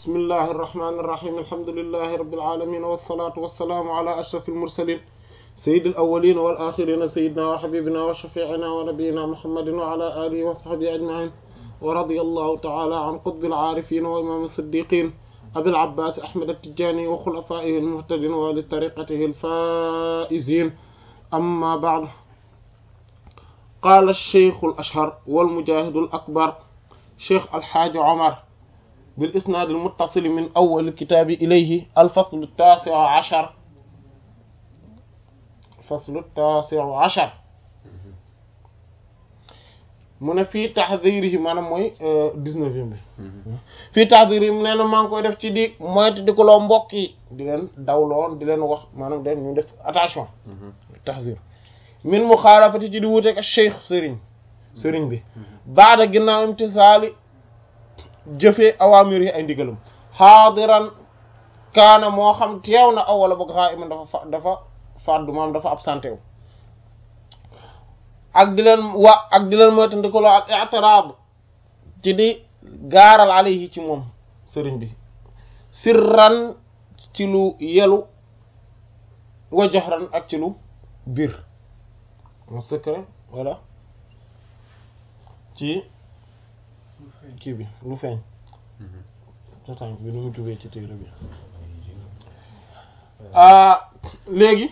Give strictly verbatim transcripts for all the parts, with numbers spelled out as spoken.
bismillahi irrahmani irrahim alhamdulillahi rabbil alamin wassalatu wassalaamu ala ashrafil mursalin sayyidil awwalin wal akhirin sayyidina wa habibina wa shafi'ina wa nabiyyina muhammadin wa ala alihi wa sahbihi ajma'in wa radiyallahu ta'ala an qutbil arifin wa imam as-siddiqin abil abbas ahmad at-tijani wa khulafaihi al-muhtadin wa li tariqatihi al-faizin amma ba'd. قال الشيخ الأشهر والمجاهد الأكبر شيخ الحاج عمر بالإسناد المتصل من أول الكتاب إليه الفصل التاسع عشر الفصل التاسع عشر من في تحذيره maanaam mooy dix-neuvième bi fii taxdiir nee na maa ngi koy def ci di moytu di ko loo mbokk yi di leen dawloon di leen wax maanaam den ñu def attention taxdiir min muxaalafati ci di wuuteeg ak cheikh sëriñ sëriñ bi baada ginnaaw imtisaali jëfee awaamir yi ay ndigalam xaadiran kaana moo xam teew na aw wala boog xaa iman dafa fa dafa faddu maam dafa absenté wu ak di leen wa ak di leen moytandi ko loo al i'tiraad ci di gaaral alayhi ci moom sëriñ bi sirran ci lu yelu wa jahran ak ci lu biir en secret voilà ci kii bi lu feeñ satan bi nu mu tuddee ci téere bi léegi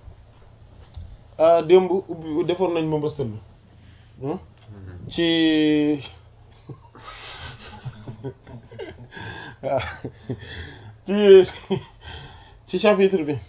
démb ubbi defoon nañ ma mbëstal bi ci ci ci chapitre bi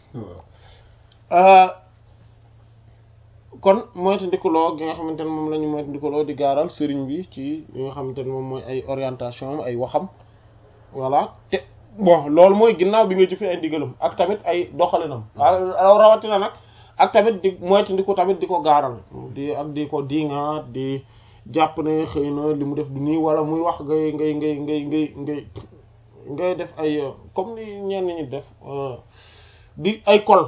kon moytandikuloo gi nga xamante ne moom la ñu moytandikuloo di gaaral sëriñ bi ci li nga xamante ne moom mooy ay orientation ay waxam voilà te bon loolu mooy ginnaaw bi nga jëfee ay ndigalam ak tamit ay doxalinam rawatina nag ak tamit di moytandiku tamit di ko gaaral di ak di ko diŋaat di jàpp ne xëy na li mu def du nii wala muy wax ngay ngay ngay ngay ngay ngay ngay def ay comme ni ñenn ñi def di ay kol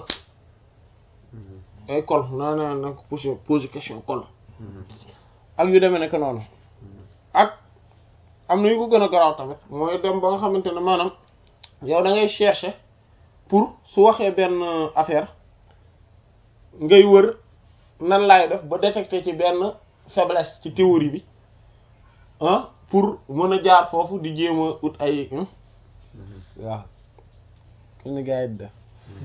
ay kol naa naa na ko posé posé question kol ak yu demee nekk noonu ak am na yu ko gën a garaaw tamit mooy dem ba nga xamante ne maanaam yow da ngay chercher pour su waxee benn affaire ngay wër nan laay def ba détecter ci benn faiblesse ci théorie bi ah pour mën a jaar foofu di jéem a ut ay waaw kenn gars yi di def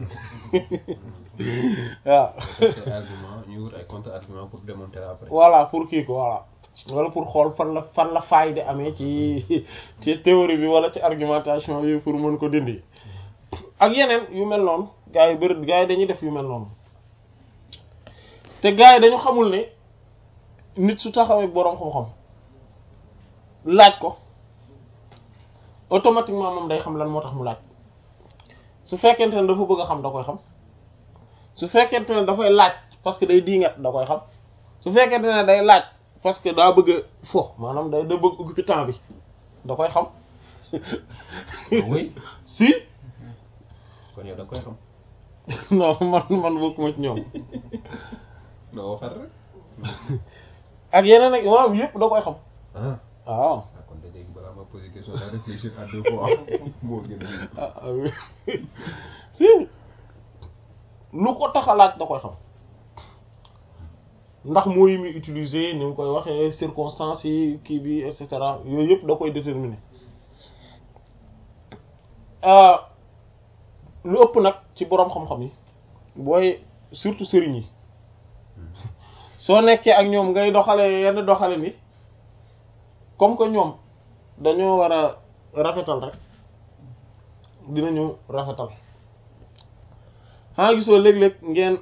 waaw argument ñu wut ay contre argument pour démontrer après. voilà pour kii ko voilà wala pour xool fan la fan la faay di amee ci ci théorie bi wala ci argumentation bi pour mën ko dindi ak yeneen yu mel noonu gars yi bëri gars yi dañuy def yu mel noonu te gars yi dañu xamul ne nit su taxawee boroom xam-xam laaj ko automatiquement moom day xam lan moo tax mu laaj su fekkente ne dafa bëgg a xam da koy xam su fekkente ne dafay laaj parce que day diingat da koy xam su fekkente ne day laaj parce que daa bëgg a fo maanaam day da bëgg occuper temps bi da koy xam oui si kon yow da koy xam non man man bokkuma ci ñoom doo waxal rek ak yeneen ak maanaam yëpp da koy xam ah waaw kon de léegi balaa ma poser question daa réfléchir à deux fois moo gën a ah ah si lu ko tax a laaj da koy xam ndax mooy muy utiliser ni mu koy waxee circonstances yi kii bi et cetera yooyu yëpp da koy déterminer lu ëpp nag ci boroom xam-xam yi booy surtout sëriñ yi soo nekkee ak ñoom ngay doxale yenn doxale ni comme que ñoom dañoo war a rafetal rek dinañu rafetal xanaa gisoo léeg-léeg ngeen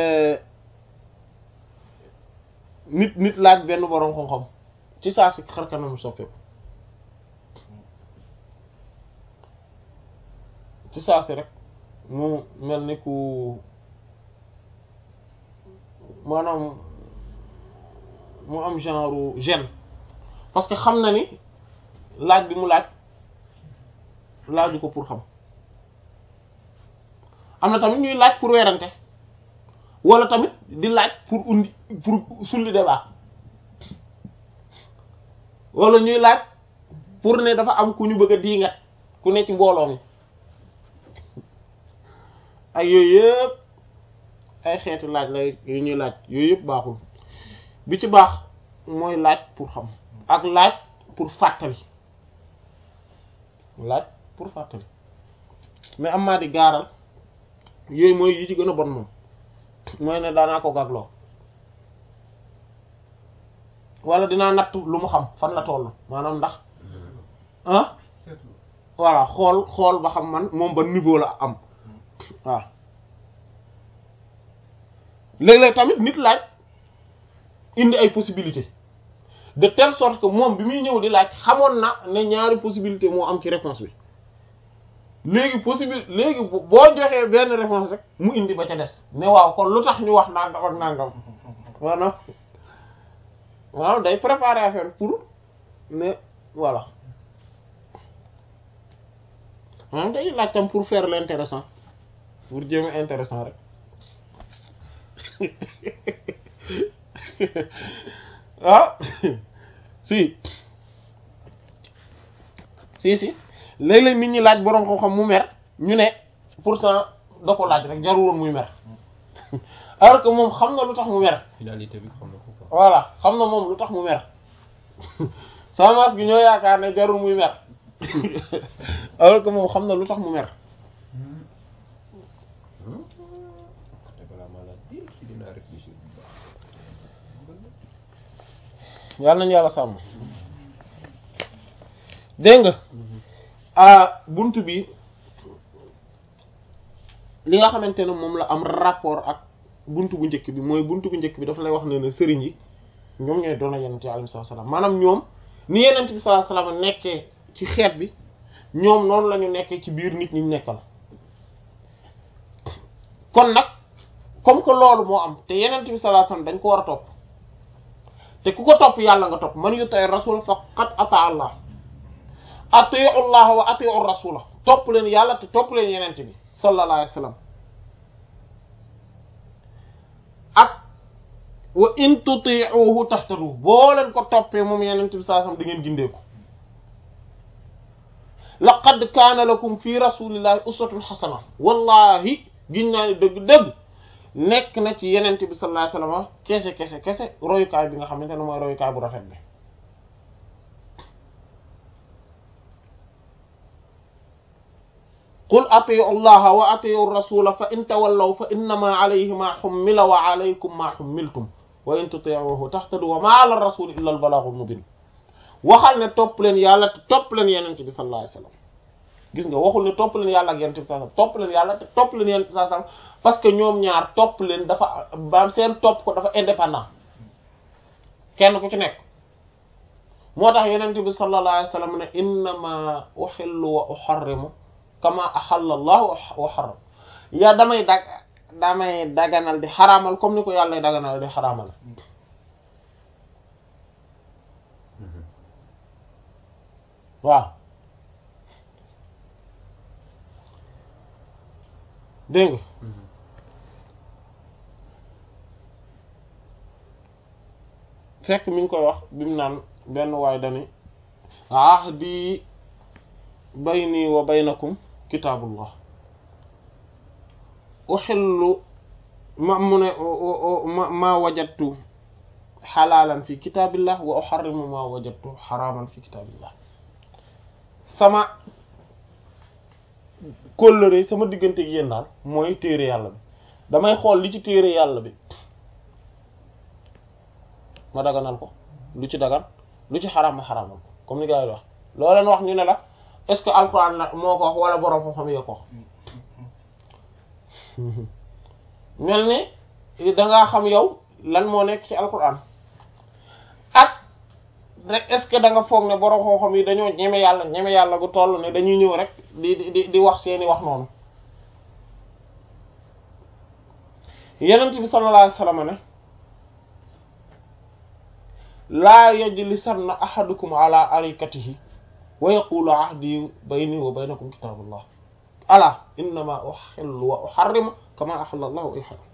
nit nit laaj benn boroom xam-xam ci saa si xar kanam soppeeku ci saa si rek mu mel ni ku maanaam mu am genre gêne parce que xam na ni laaj bi mu laaj laaju ko pour xam am na tamit ñuy laaj pour werante wala tamit di laaj pour undi pour sulli débat wala ñuy laaj pour ne dafa am ku ñu bëgg a diingat ku ne ci mbooloo mi ak yooyu yëpp ay xeeti laaj la yu ñuy laaj yooyu yëpp baaxul bi ci baax mooy laaj pour xam ak laaj pour fàttali laaj pour fàttali mais am maa di gaaral yooyu mooy yi ci gën a bon moom mooy ne daanaa ko gagloo wala dinaa natt lu mu xam fan la toll maanaam ndax ah voilà xool xool ba xam man moom ba niveau la am waaw léeg-léeg tamit nit laaj indi ay possibilités de telle sorte que moom bi muy ñëw di laaj xamoon na ne ñaari possibilité moo am ci réponse bi léegi possibilité léegi boo joxee benn réponse rek mu indi ba ca des ne waaw kon lu tax ñu wax nangam ak nangam maanaam waaw day préparer affaire pour ne voilà maanaam day laaj tam pour faire l'intéressant pour jéem a intéressant rek ah si si si léeg-léeg nit ñi laaj boroom xam-xam mu mer ñu ne pourtant da ko laaj rek jarul woon muy mer alors que moom xam na lu tax mu mer. finalité bi xam na ko quoi. voilà xam na moom lu tax mu mer semence gi ñoo yaakaar ne jarul muy mer alors que moom xam na lu tax mu mer. yàlla nañu yàlla sàmm dégg nga ah buntu bi li nga xamante ne moom la am rapport ak buntu bu njëkk bi mooy buntu bu njëkk bi dafa lay wax ne ne sëriñ yi ñoom ñooy doona yenent bi alayhi salaam maanaam ñoom ni yenent bi sallallahu alayhi wasallam nekkee ci xeet bi ñoom noonu la ñu nekkee ci biir nit ñi nekkal kon nag comme que loolu moo am te yenent bi sallallahu alayhi wasallam dañ ko war a topp te ku ko topp yàlla nga topp man yuti rasul faqad ata allah atiu allah wa atiu rasula topp leen yàlla te topp leen yenent bi sallallahu alayhi wasallam ak wa in tuti'uhu tahtadu boo leen ko toppee moom yenent bi sallallahu alayhi wasallam da ngeen gindeeku laqad kaana lakum fi rasulillahi uswatun hasana wallahi giñ naa ni dëgg-dëgg nekk na ci yenent bi sallallahu alayhi wasallam kese kese kese royukaay bi nga xamante ne mooy royukaay bu rafet bi qul atiu allaha wa atiu rasula fa in tawallaw fa innama alayhi ma hummila wa alaykum ma hummiltum wa in tuti'uhu tahtadu wa ma ala rasuli illa al balaghul mubin waxal ne topp leen yàlla te topp leen yenent bi sallallahu alayhi wasallam gis nga waxul ne topp leen yàlla ak yenent bi sallallahu alayhi wasallam topp leen yàlla te topp leen yenent bi sallallahu alayhi wasallam parce que ñoom ñaar topp leen dafa ba seen topp ko dafa indépendant kenn ku ci nekk moo tax yenent bi sallallahu alayhi wasallam ne innama uhillu wa uharrimu kama ahalla Allah wa harram yaa damay dag damay daganal di xaraamal comme ni ko yàlla daganal di xaraamal waaw dégg nga fekk mi ngi koy wax bi mu naan benn waay dani ahdi bayni wa baynakum kitaabullah uhillu ma mu ne ma wajadtu xalaalan fi kitaabillah wa uharrimu ma wajadtu xaraaman fi kitaabillah sama kóllëre sama diggante ak yéen daal mooy téere yàlla bi damay xool li ci téere yàlla bi ma daganal ko lu ci dagan lu ci xaraam ma xaraamal ko comme ni gars yi wax loo leen wax ñu ne la est-ce que alxuraan la moo ko wax wala borom xam-xam yi ko wax mel ni dangaa xam yow lan moo nekk ci alxuraan ak rek est-ce que da nga foog ne borom xam-xam yi dañoo ñeme yàlla ñeme yàlla gu toll ne dañuy ñëw rek di di di wax seeni wax noonu yenent bi sallallahu alayhi wasallam ne laa yajlisanna ahadukum ala arikatihi wa yaqulu ahdi bayni wa baynakum kitabullah ala innama uhillu wa uharrimu kama ahalla Allah wa yuharrim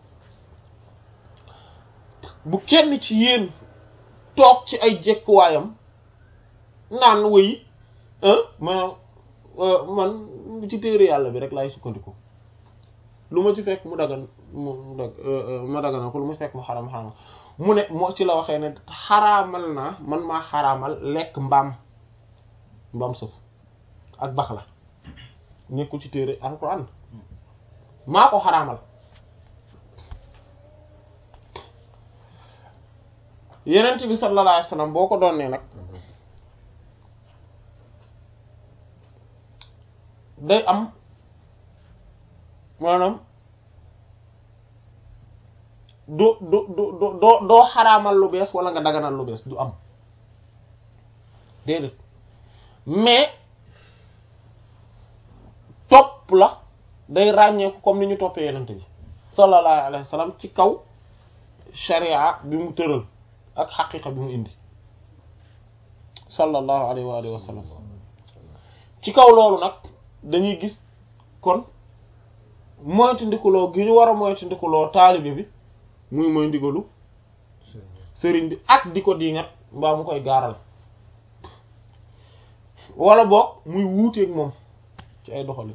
bu kenn ci yéen toog ci ay jekkuwaayam naan wëy ma man ci téere yàlla bi rek laay sukkandiku lu ma ci fekk mu dagan mu dag ma daganal ko lu ma fekk mu xaram xaramal mu ne moo ci la waxee ne xaraamal naa man maa xaraamal lekk mbaam mbaam suuf ak bax la nekkul ci téere alquran maa ko xaraamal yenent bi sallallahu alayhi wasallam boo ko doon ne nag day am maanaam du du du doo doo xaraamal lu bees wala nga daganal lu bees du am déedéet mais topp la day ràññeeku comme ni ñu toppee yenente bi sallallahu alayhi wa sallam ci kaw sharia bi mu tëral ak xaqiqa bi mu indi sallallahu alayhi wa alihi wa sallam ci kaw loolu nag dañuy gis kon moytu ndikuloo gi ñu war a moytu ndikuloo taalibe bi muy mooy ndigalu sëriñ bi ak di ko diingat mbaa mu koy gaaral wala boog muy wuuteeg moom ci ay doxalin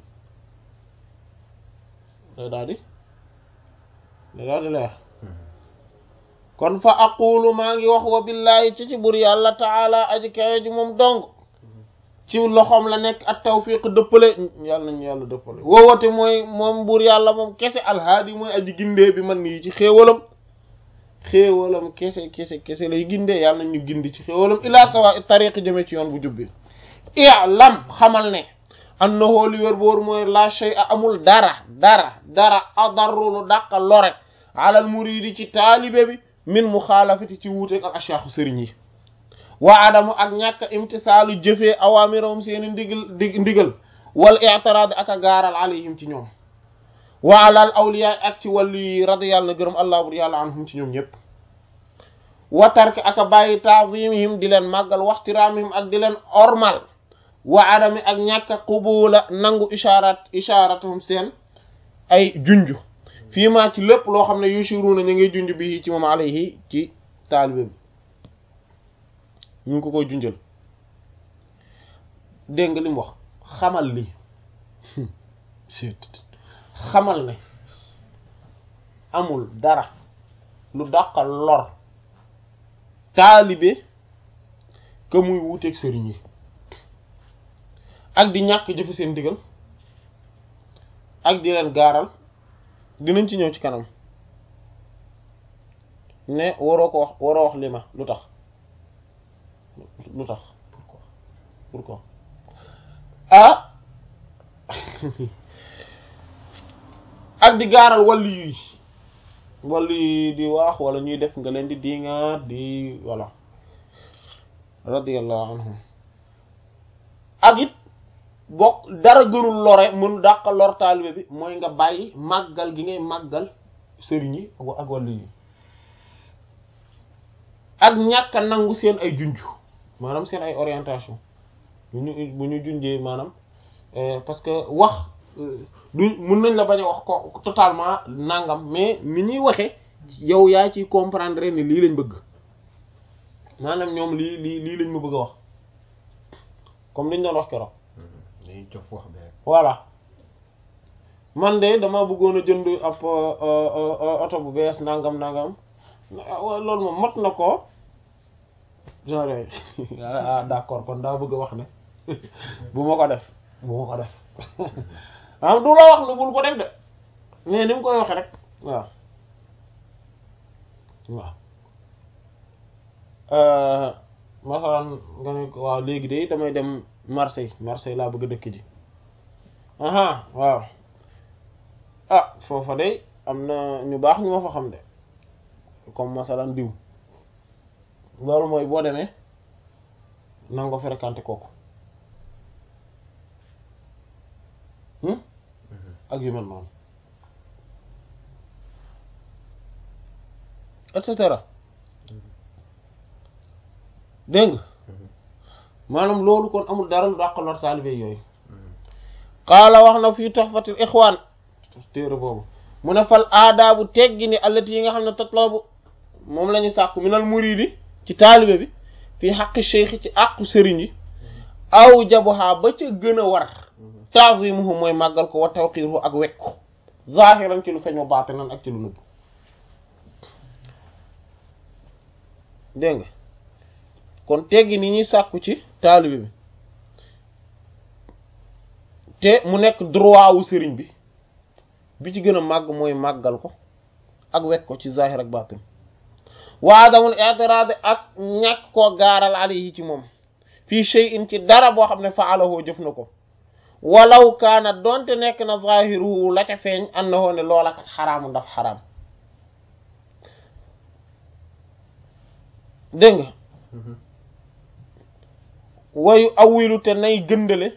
day daal di day daal di leer kon fa aqulu maa ngi wax wa billahi ci ci bur yàlla taala aji kawe ji moom dong ci loxoom la nekk at tawfiq dëppale yàlla nañu yàlla dëppale woowote mooy moom bur yàlla moom kese alhaadi mooy aji gindee bi man nii ci xéewalam xéewalam kese kese kese lay gindee yàlla nañ ñu gindi ci xéewalam ila sawa tariq jëme ci yoon bu jubbi i'lam xamal ne annahu li wér boor mooy la shay'a amul dara dara dara adarru lu dàqa lore alal muridi ci taalibe bi min muxaalafati ci wuuteeg ak ashaaxu sëriñ yi waa adamu ak ñàkk imtisaalu jëfee awaamiroom seeni ndigal dig ndigal wal i'tiraad ak a gaaral alayhim ci ñoom wa alal awliya ak ci wàllu yi radiyallahu na gërëm allah bur yàlla anhum ci ñoom ñëpp wa tark ak a bàyyi ta'zimihim di leen màggal waxtiraamihim ak di leen ormal wa adami ak ñàkk a qubula nangu isharat isharatuhum seen ay junju fii maa ci lépp loo xam ne yushiruna ñu ngi junj bi ci moom alayhi ci taalibe bi ñu ngi ko koy junjal dégg nga li mu wax xamal lii xamal ne amul dara lu dàqal lor taalibe que muy wuuteeg sëriñ yi ak di ñàkk jëfe seen digal ak di leen gaaral dinañ ci ñëw ci kanam ne waroo ko wax waroo wax li ma lu tax lu tax pourquoi pourquoi ah ak di gaaral wàllu yi wàllu yi di wax wala ñuy def nga leen di diŋaat di voilà radiyallahu anhum ak it bokk dara gënul lore mën dàq lor taalibe bi mooy nga bàyyi màggal gi ngay màggal sëriñ yi ak wàllu yi ak ñàkk a nangu seen ay junj maanaam seen ay orientation bu ñu bu ñu junjee maanaam parce que wax du mën nañ la bañ a wax ko totalement nangam mais ni ñuy waxe yow yaa ciy comprendre ni lii lañ bëgg maanaam ñoom lii lii lii lañ ma bëgg a wax comme liñ doon wax keroog. dañuy jox wax bi rek. voilà man de dama bëggoon a jënd ab oto bu bees nangam nangam loolu moom mat na ko genre ah d'accord kon daa bëgg a wax ne bu ma ko def bu ma ko def ah du la wax ne bul ko def de mais ni mu koy waxee rek waaw waaw masalan nga ne waaw léegi de damay dem Marseille Marseille laa bëgg a dëkk ji aha waaw ah foofa de am na ñu baax ñu ma fa xam de comme masalan diw loolu mooy boo demee nanga ko fréquenter kooku ak yu mel noonu et cetera dégg nga maanaam loolu kon amul dara lu dàq lor taalibe yooyu qaala wax na fii tuhfatul ikhwan téere boobu mu ne fal aadaabu teggi ni allati yi nga xam ne tatlabu moom la ñu sàkku minal muridi ci taalibe bi fii xaqi cheikh ci àqu sëriñ yi aw jabohaa ba ca gën a war ta'zimuhu mooy màggal ko wa tawqiruhu ak wekk ko zahiran ci lu feeñ wa batinan ak ci lu nëbb dégg nga kon teggi ni ñuy sàkku ci taalibe bi te mu nekk droit wu sëriñ bi bi ci gën a màgg mooy màggal ko ak wekk ko ci zahir ak batin wa adamul i'tirad ak ñàkk koo gaaral alayhi ci moom fii shay'in ci dara boo xam ne fa'alahu jëf na ko walaw kaana donte nekk na zahiruhu la ca feeñ annahu ne loola kat xaraamu ndaf xaraam dégg nga wayu awilu te nay gëndale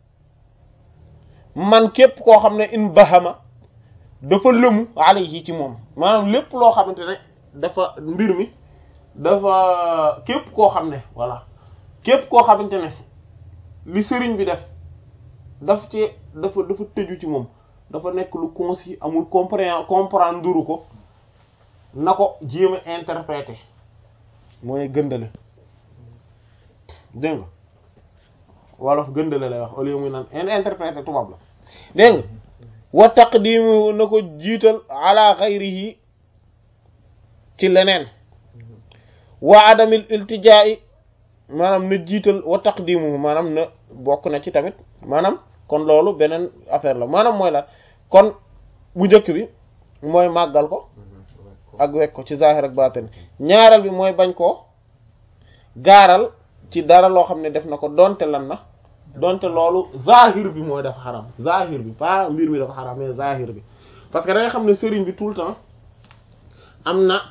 man képp koo xam ne in bahama dafa lëmu alayhi ci moom maanaam lépp loo xamante ne dafa mbir mi dafa képp koo xam ne voilà képp koo xamante ne li sëriñ bi def daf ci dafa dafa tëju ci moom dafa nekk lu concis amul comprendre comprendre ko na ko jéem a interpréter mooy gëndale dégg nga wolof gëndale lay wax au lieu muy naan interpréter tubaab la dégg nga wa taqdimu na ko jiital ala ghayrihi ci leneen wa adamil iltijaa'i maanaam na jiital wa taqdimu maanaam na bokk na ci tamit maanaam kon loolu beneen affaire la maanaam mooy la kon bu njëkk bi mooy màggal ko ak wekk ko ci zahir ak batin ñaareel bi mooy bañ koo gaaral ci dara loo xam ne def na ko donte lan na donte loolu zahir bi mooy dafa xaram zahir bi pas mbir mi dafa xaram mais zahir bi parce que da nga xam ne sëriñ bi tout le temps am na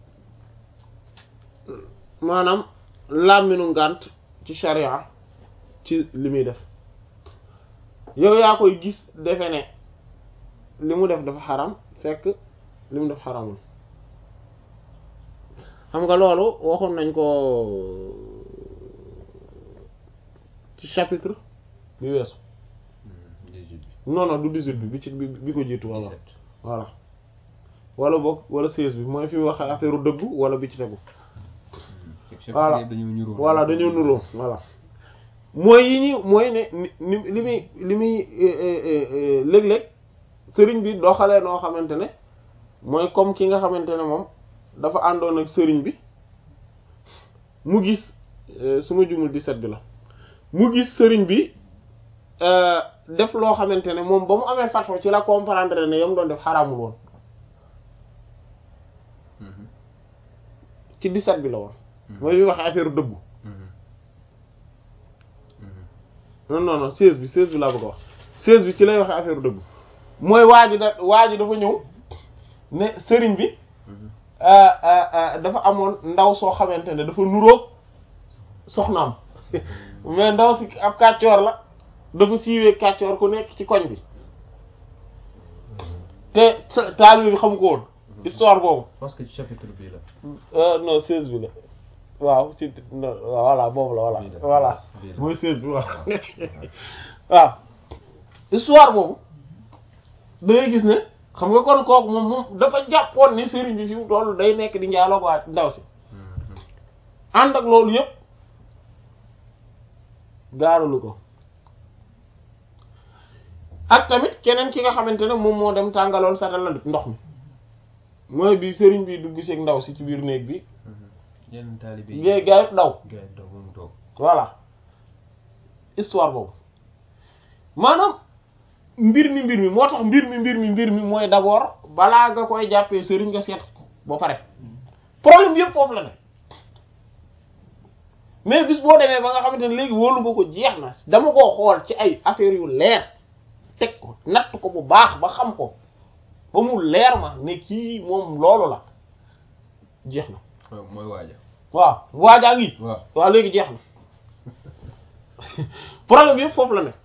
maanaam làmminu ngànt ci sharia ci li muy def yow yaa koy gis defe ne li mu def dafa xaram fekk li mu def xaramul xam nga loolu waxoon nañ ko ci chapitre bi weesu non non du dix-huit bi bi ci bi ko jiitu wala voilà wala boog wala seize bi mooy fi wax affaire dëggu wala bi ci tegu voilà voilà dañoo nuroo voilà mooy yi ñi mooy ne ni li muy li muy léeg-léeg sëriñ bi doxalee noo xamante ne mooy comme ki nga xamante ne moom dafa àndoon ak sëriñ bi mu gis su ma jumul dix-sept bi la mu gis sëriñ bi def loo xamante ne moom ba mu amee fatwa ci la comprendre ne yam doon def xaraamul woon ci dix-sept bi la woon mooy bi waxee affaire dëggu non non non seize bi seize bi laa bëgg a wax seize bi ci lay waxee affaire dëggu mooy waa ji da waa ji dafa ñëw ne sëriñ bi dafa amoon ndaw soo xamante ne dafa nuroog soxnaam mais ndaw si ab kàccoor la dafa siiwee kàccoor ku nekk ci koñ bi te taalibe bi xam ko woon histoire boobu. parce que ci chapitre bii la. non seize bi la waaw ci voilà boobu la voilà voilà mooy seize bi waaw waaw histoire boobu da ngay gis ne xam nga kon kooku moom moom dafa jàppoon ni sëriñ bi fi mu toll day nekk di njaaloo waa ndaw si ànd ak loolu yëpp gaaralu ko ak tamit keneen ki nga xamante ne moom moo dem tàngaloon satal ndox mi mooy bi sëriñ bi dugg seeg ndaw si ci biir néeg bi yenn taalibe yi gaa gaa yëpp daw gaa yëpp daw ba mu toog voilà histoire boobu maanaam mbir mi mbir mi moo tax mbir mi mbir mi mbir mi mooy d'abord balaa nga koy jàppee sëriñ nga seet ko ba pare problème yëpp foofu la ne mais bis boo demee ba nga xamante ne léegi wóolu nga ko jeex na dama koo xool ci ay affaires yu leer teg ko natt ko bu baax ba xam ko ba mu leer ma ne kii moom loolu la jeex na. mooy waaja. waaw waajaa ngi. waaw waaw léegi jeex na problème yëpp foofu la ne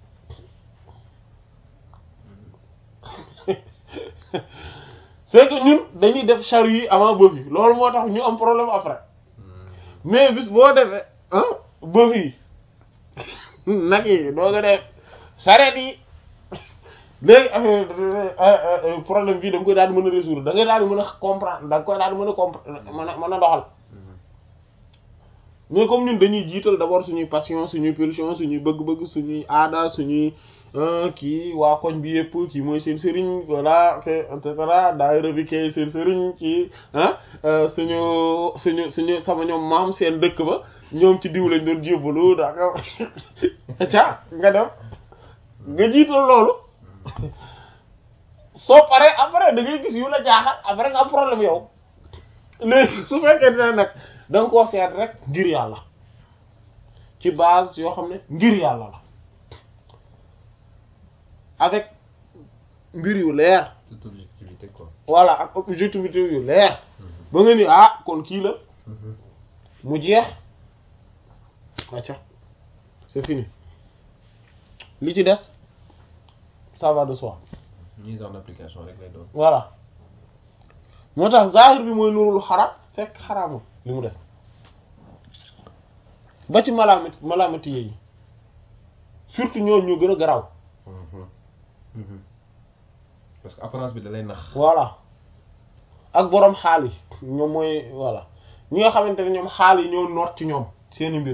c'est que ñun dañuy def charrue yi avant bëf yi loolu moo tax ñu am problème après mais bis boo defee ah bëf yi nag yi doo nga def sareet yi léegi affaire problème bii da nga koy daal di mën a résoudre da ngay daal di mën a comprendre da nga koy daal di mën a comprendre mën a mën a doxal mais comme ñun dañuy jiital d'abord suñuy passion suñuy pulsion suñuy bëgg-bëgg suñuy aada suñuy kii waa koñ bi yëpp kii mooy seen sëriñ voilà et cetera daayira bi kay seen sëriñ kii ah suñu suñu suñu sama ñoom maam seen dëkk ba ñoom ci diw lañ doon jébbalu d'accord ca nga dem nga jiital loolu soo paree après da ngay gis yu la jaaxal après nga am problème yow léegi su fekkee ne nag da nga koo seet rek ngir yàlla ci base yoo xam ne ngir yàlla la avec mbir yu leer. toute objectivité quoi. voilà ak objectivité yu leer. ba nga ni ah kon kii la. mu jeex. acca c'est fini li ci des ça va de soi. mise en application rek lay doon. voilà moo tax zahir bi mooy nurul xaraam fekk xaraamul li mu def ba ci malaamit malaamati yi surtout ñooñu ñoo gën a garaaw. parce que apparence bi da lay nax. voilà ak boroom xaal yi ñoom mooy voilà ñi nga xamante ne ñoom xaal yi ñoo noot ci ñoom seeni mbir.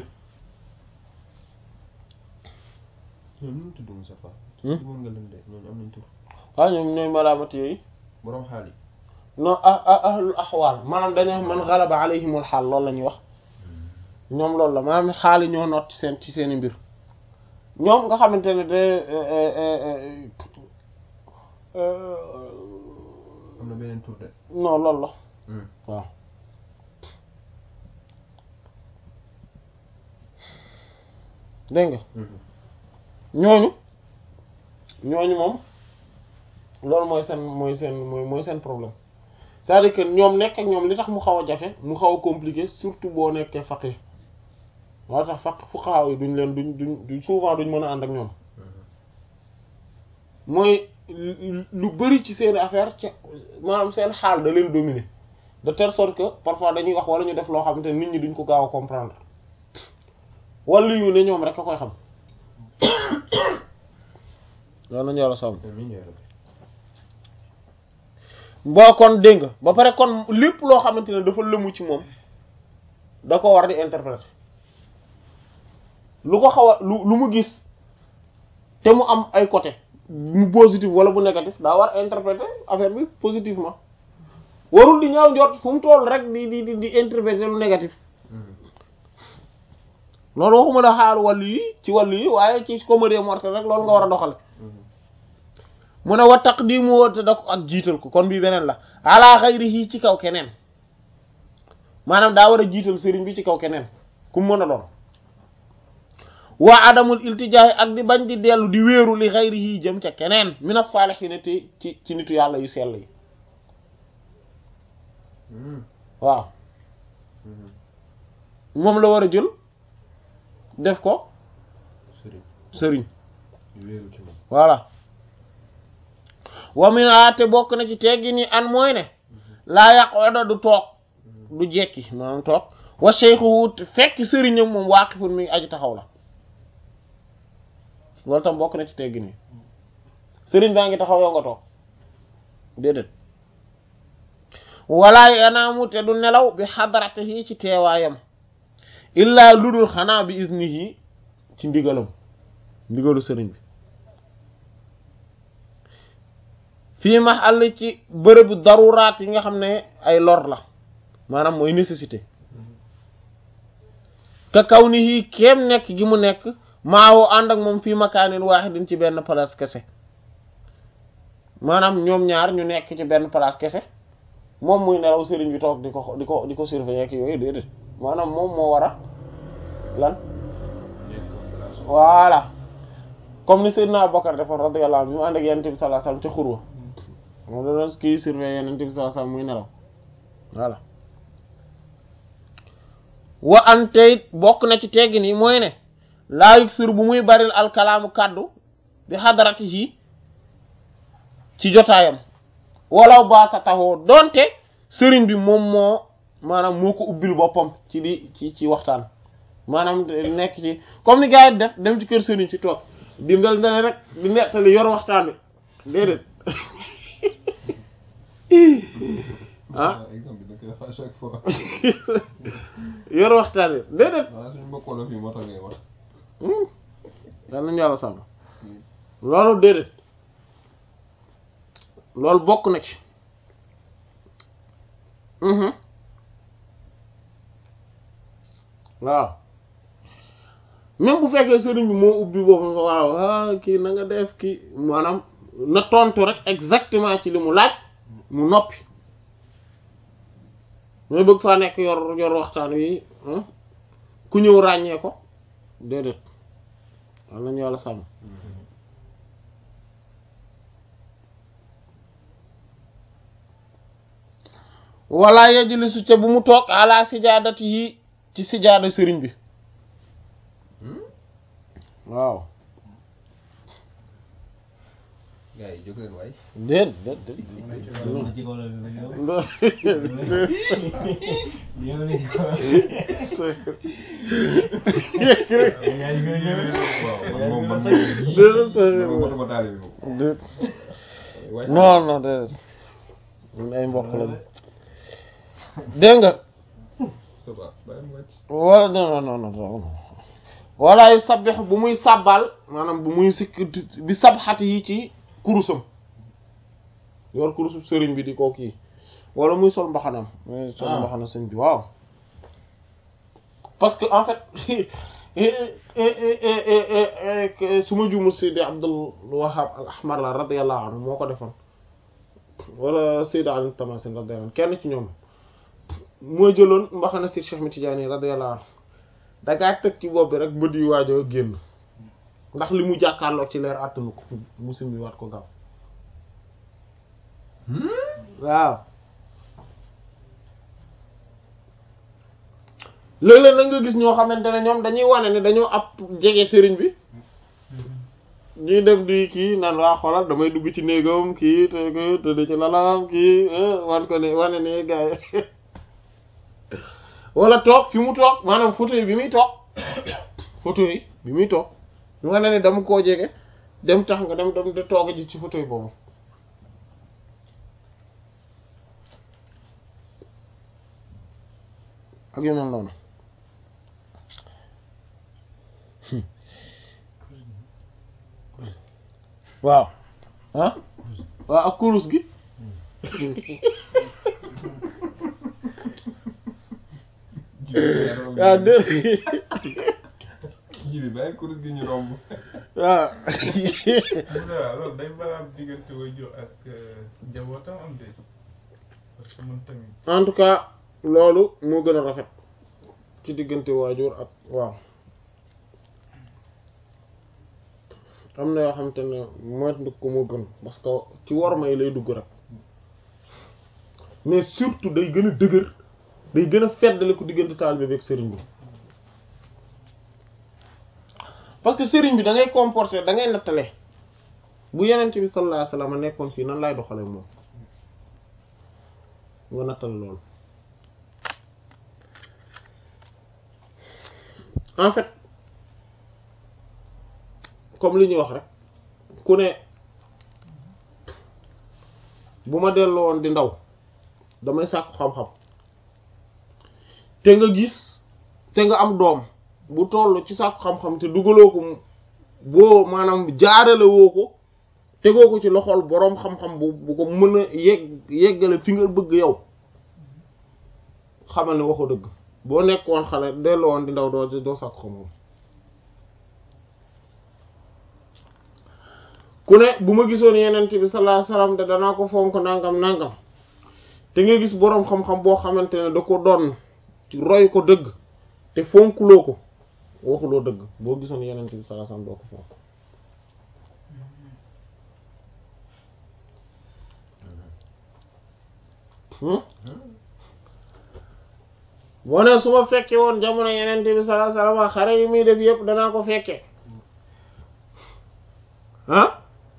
ñoom ñu tudd Moussa Fall. moom nga leen de ñooñu am nañ tur. waaw ñoom ñooy malaamati yooyu. boroom xaal yi. non ah ah ahlul axwaal maanaam dañoo man galaba alayhimul xaal loolu la ñuy wax ñoom loolu la maanaam xaal yi ñoo noot ci seen ci seeni mbir ñoom nga xamante ne de. am na beneen tur de. non loolu la. waaw. dégg nga. ñooñu ñooñu moom loolu mooy seen mooy seen mooy mooy seen problème c'est-à-dire que ñoom nekk ak ñoom li tax mu xaw a jafe mu xaw a compliqué surtout boo nekkee faqih moo tax faq fuqaha yi duñ leen duñ duñ souvent duñ mën a ànd ak ñoom mooy lu bari ci seen affaire ci maanaam seen xaal da leen dominer de telle sorte que parfois dañuy wax wala ñu def loo xamante ne nit ñi duñ ko gaaw a comprendre wala yu ne ñoom rek a koy xam loolu nañu yàlla sàmm boo kon dégg nga ba pare kon lépp loo xamante ne dafa lëmu ci moom da ko war di interpréter lu ko xaw a lu lu mu gis te mu am ay côté mu positif wala bu négatif daa war interpréter affaire bi positivement warul di ñaaw njort fu mu toll rek di di di di interpréter lu négatif loolu waxuma la xaal wàllu yi ci wàllu yi waaye ci comédie mortelle rek loolu nga war a doxale mu ne wa taqdimu woo te da ko ak jiital ko kon bii beneen la ala xayrihi ci kaw keneen maanaam daa war a jiital sëriñ bi ci kaw keneen ku mën a doon waa adamul iltijaay ak di bañ di dellu di wéeru li xayrihi jëm ca keneen mina saalihiina te ci ci nitu yàlla yu sell yi waaw moom la war a jël def ko sëriñ voilà wa mina te bokk na ci teggi ni an mooy ne laa yaqoda du toog du jekki maanaam toog wa shaykhu fekk sëriñam moom waaqifun mi aji taxaw la loolu tam bokk na ci teggi ni sëriñ baa ngi taxaw yow nga toog déedéet wala yanaamu te du nelaw bi hadratihi ci teewaayam illaa ludul xanaa bi iznihi ci ndigalam ndigalu sëriñ bi fii ma àll ci bërëbu daruraat yi nga xam ne ay lor la maanaam mooy nécessité ka kaw ni yii kéem nekk gi mu nekk maawoo ànd ak moom fii makaanin waahidin ci benn place kese maanaam ñoom ñaar ñu nekk ci benn place kese moom muy nelaw sëriñ bi toog di ko di ko di ko surveiller ak yooyu déedéet maanaam moom moo war a lan voilà comme ni Seydina Abubakar defoon radiyallahu anhu bi mu ànd ak Yonent bi sallallahu alayhi wasallam ca xurwa moom da doon kii surveiller Yonent bi sallallahu alayhi wasallam muy nelaw voilà wa an tey bokk na ci teggin yi mooy ne laa yuksir bu muy baril alkalaamu kàddu bi hadratihi ci jotaayam walaw baasa taxoo donte sëriñ bi moom moo maanaam moo ko ubbil boppam ci di ci ci waxtaan maanaam nekk ci comme ni gars yi def dem ci kër sëriñ ci toog di mbel ndene rek di nettali yor waxtaan bi déedéet ah def à chaque fois. yor waxtaan wi déedéet. waaw suñu mbokk wolof yi moo tax ngay wax. dal nañu yàlla sàmm loolu déedéet loolu bokk na ci waaw même bu fekkee sëriñ bi moo ubbi boobu nga waaw ah kii na nga def kii maanaam na tontu rek exactement ci li mu laaj mu noppi mooy bëgg faa nekk yor yor waxtaan wi ku ñëw ràññee ko déedéet wal nañu yàlla sàmm wala yajlisu ca bu mu toog ala sijaadati yi ci sijaada sëriñ bi waaw gars yi jóg leen waay. déet déet déet moom man moom déet non non déet ay mbokk lañu dégg nga wala non non non non wala yu sabbih bu muy sàbbal maanaam bu muy sikk bi sabxat yi ci kurusam yor kurusum sëriñ bi di ko kii wala muy sol mbaxanam muy sol mbaxana sëriñ bi waaw parce que en fait su ma juumul Seydi Abdul Wahhab al Ahmar la radiyallahu anhu moo ko defoon wala Seydi Ali Tamasin radiyallahu anhu kenn ci ñoom moo jëloon mbaxana si Cheikh Tidiane radiyallahu anhu dangaa tëg ci bopp bi rek bët yu waajoo génn ndax li mu jàkkaarloo ci leer àttanu ko mu simbi waat ko gaaw waaw léeg-léeg nag nga gis ñoo xamante ne ñoom dañuy wane ne dañoo ab jege sëriñ bi ñuy dem di kii naan waa xoolal damay dugg ci néegam kii te tëdd ci lalam kii wan ko ne wane ne gars yi wala toog fi mu toog maanaam fauteuil bi muy toog fauteuil bi muy toog ñu nga ne ne dama koo jege dem tax nga dem dem de toog ji ci fauteuil boobu ak yu mel noonu waaw ah waaw ak kurus gi waaw dé ji bi bàyyi kurus gi ñu romb. waaw loolu day balaa diggante waajur ak njabootam am de parce que man tamit. en tout cas loolu moo gën a rafet ci diggante waajur ak waaw am na yoo xamante ne moytu ndik ko moo gën parce que ci worma yi lay dugg rek mais surtout day gën a dëgër day gën a feddale ko diggante taalibe bi ak sëriñ bi parce que sëriñ bi da ngay comporter da ngay nattale bu yenent bi sallallahu alayhi wasallam nekkoon fii nan lay doxale moom nga nattale loolu en fait comme li ñuy wax rek ku ne bu ma delloo woon di ndaw damay sàkku xam-xam te nga gis te nga am doom bu toll ci sàkku xam-xam te dugaloo ko boo maanaam jaarale woo ko tegoo ko ci loxol boroom xam-xam bu bu ko mën a yegg yeggale fi nga bëgg yow xamal ne waxu dëgg boo nekkoon xale delloo woon di ndaw doo doo sàkku xam-xam ku ne bu ma gisoon yenent bi sallallahu alayhi wasallam de danaa ko fonk nangam nangam te nga gis boroom xam-xam boo xamante ne da ko doon ci roy ko dëgg te fonkuloo ko waxuloo dëgg boo gisoon yenent bi sallallahu alayhi wasallam doo ko fonk boo ne su ma fekkee woon jamono yenent bi sallallahu alayhi wasallam xare yi muy def yépp danaa ko fekkee ah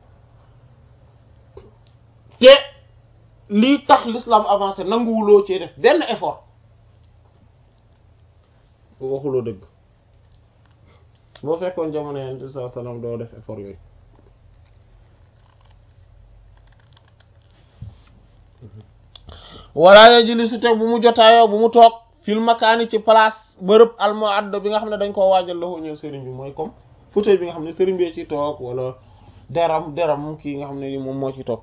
te lii tax l'islam avancé nanguwuloo cee def benn effort waxuloo dëgg boo fekkoon jamono yenent bi sallallahu alayhi wasallam doo def effort yooyu wala yajlisu te bu mu jotaayoo bu mu toog fil makaani ci place bërëb al mu'add bi nga xam ne dañ koo waajal la ñëw sëriñ bi mooy comme fauteuil bi nga xam ne sëriñ bee ci toog wala deram deram kii nga xam ne moom moo ci toog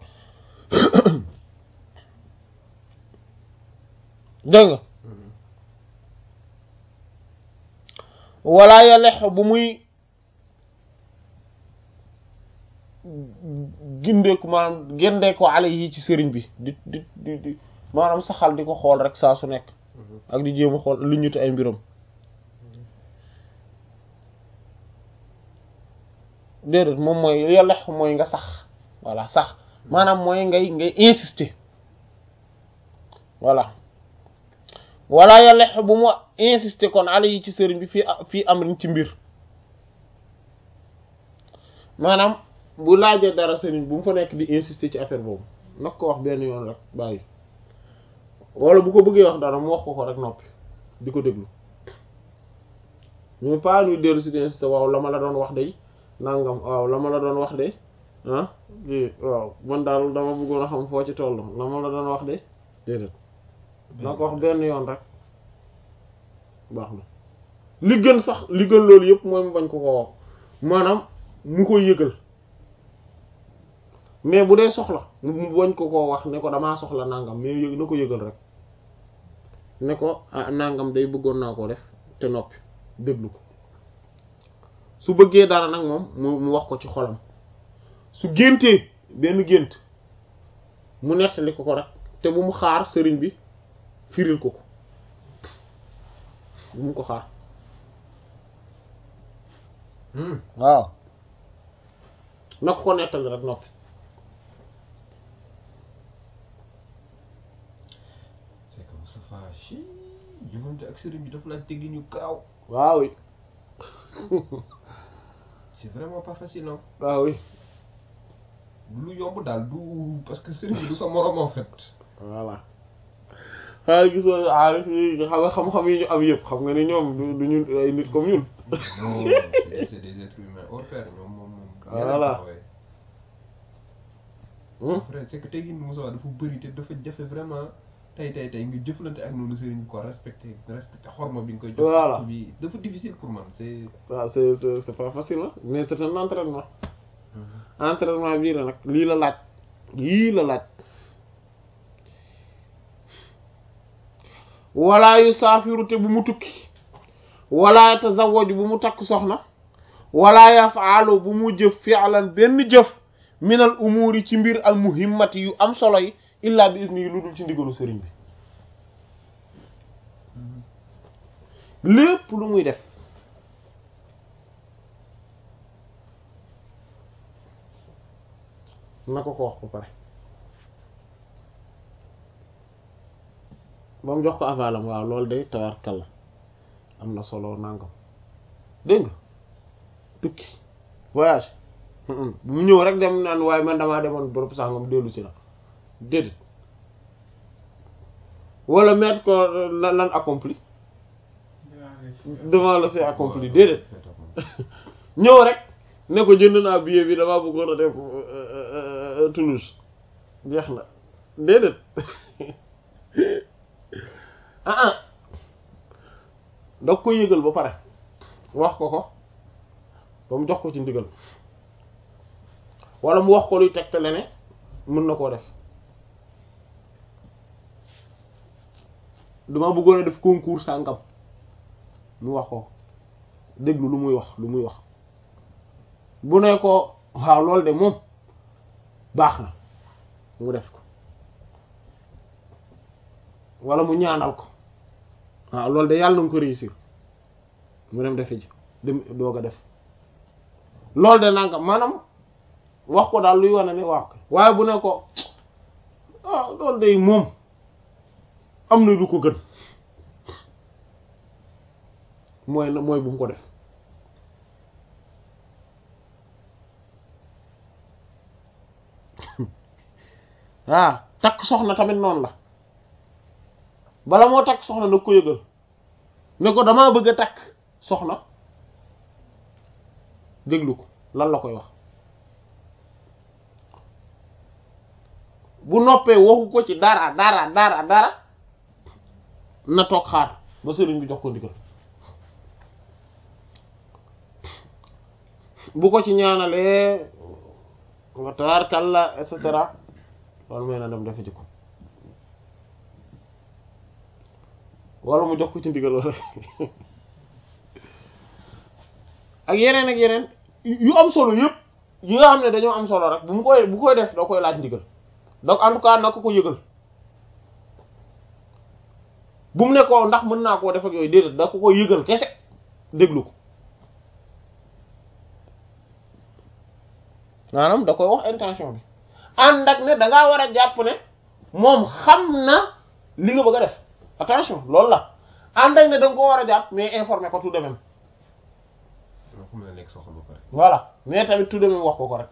dégg nga wala yalex bu muy gindeeku maanaam gendee ko ale yi ci sëriñ bi di di di di maanaam saxal di ko xool rek saa su nekk ak di jéem a xool li ñutu ay mbiram déedéet moom mooy yalex mooy nga sax voilà sax maanaam mooy ngay ngay insister voilà wala yalex bu mu insister kon ale yi ci sëriñ bi fii fii amrin ci mbir maanaam bu laajee dara sëriñ bu mu fa nekk di insister ci affaire boobu nag ko wax benn yoon rek bàyyi wala bu ko bëggee wax dara mu wax ko ko rek noppi di ko déglu mais pas ñuy dellu si di insister waaw la ma la doon wax de nangam waaw la ma la doon wax de ah ji waaw man daal dama bëggoon a xam foo ci toll la ma la doon wax de déedéet na ko wax benn yoon rek baax na li gën sax li gën loolu yëpp mooy mu bañ ko ko wax maanaam mu koy yëgal mais bu dee soxla mu bañ ko koo wax ne ko damaa soxla nangam mais yëg na ko yëgal rek ne ko ah nangam day bëggoon naa ko def te noppi déglu ko su bëggee dara nag moom mu mu wax ko ci xolam su géntee benn gént mu nettali ko ko rek te bu mu xaar sëriñ bi firil ko ko bu mu ko xaar waaw na ko ko nettali rek noppi c'est que Moustapha chi jëfante ak sëriñ bi dafa laaj teggi ñu kaaw waaw oui c'est vraiment pas facile non waaw oui lu yomb daal du parce que sëriñ bi du sa morom en fait voilà xanaa gisoo aarif yi nga xam nga xam-xam yi ñu am yëpp xam nga ni ñoom du ñu ay nit comme ñun non c'est des êtres humains hors pair ñoom moom moom voilà après c'est que teggi Moussa dafa bëri te dafa jafe vraiment tey tey tey nga jëflante ak noonu sëriñ bi ko respecté respecté xorma bi nga koy jox voilà bi dafa difficile pour man c'est waaw c'est c'est c'est pas facile hein mais c'est un entraînement entraînement bii la nag lii la laaj lii la laaj wala yu saafiru te bu mu tukki wala tazawwaju bu mu takk soxna wala yaf'alu bu mu jëf fi'lan benn jëf minal umuri ci mbir al muhimmati yu am solo yi illa bi izni lu dul ci ndigalu sëriñ bi lépp lu muy def na ko ko wax ba pare ba mu jox ko avalam waaw loolu day tawarkal am na solo nangam dégg nga tukki voyage bu mu ñëw rek dem naan waaye man damaa demoon bërëb sangam dellu si na déedéet wala mettre ko lan lan accompli devant le fait accompli déedéet ñëw rek ne ko jënd naa billet bi damaa bëggoon a def Toulouse jeex na déedéet ah ah da ko yëgal ba pare wax ko ko ba mu jox ko ci ndigal wala mu wax ko luy tegtale ne mën na koo def dama bëggoon a def concours sàngam mu wax ko déglu lu muy wax lu muy wax bu ne ko waaw loolu de moom baax na mu def ko wala mu ñaanal ko waaw loolu de yàlla na nga ko réussir mu dem defe ji dem doog a def loolu de nanga maanaam wax ko daal luy wane ne waaw waaye bu ne ko ah loolu de moom am na lu ko gën mooy na mooy bu mu ko def ah takk soxna tamit noonu la bala moo takk soxna nag ko yëgal ne ko damaa bëgg a takk soxna déglu ko lan la koy wax bu noppee waxu ko ci dara dara dara dara na toog xaar ba sëriñ bi jox ko ndigal bu ko ci ñaanalee nga tabaarkalla et cetera loolu mooy na dem defe ji ko wala mu jox ko ci ndigal wala ak yeneen ak yeneen yu am solo yëpp yi nga xam ne dañoo am solo rek bu mu koy bu koy def da koy laaj ndigal donc en tout cas na ko ko yëgal bu mu ne ko ndax mën naa koo def ak yooyu déedéet da ko ko yëgal kese déglu ko maanaam da koy wax intention bi ànd ak ne da ngaa war a jàpp ne moom xam na li nga bëgg a def attention loolu la ànd ak ne da nga ko war a jàpp mais informer ko tout de même. xam na nekk soxla ba pare. voilà mais tamit tout de même wax ko ko rek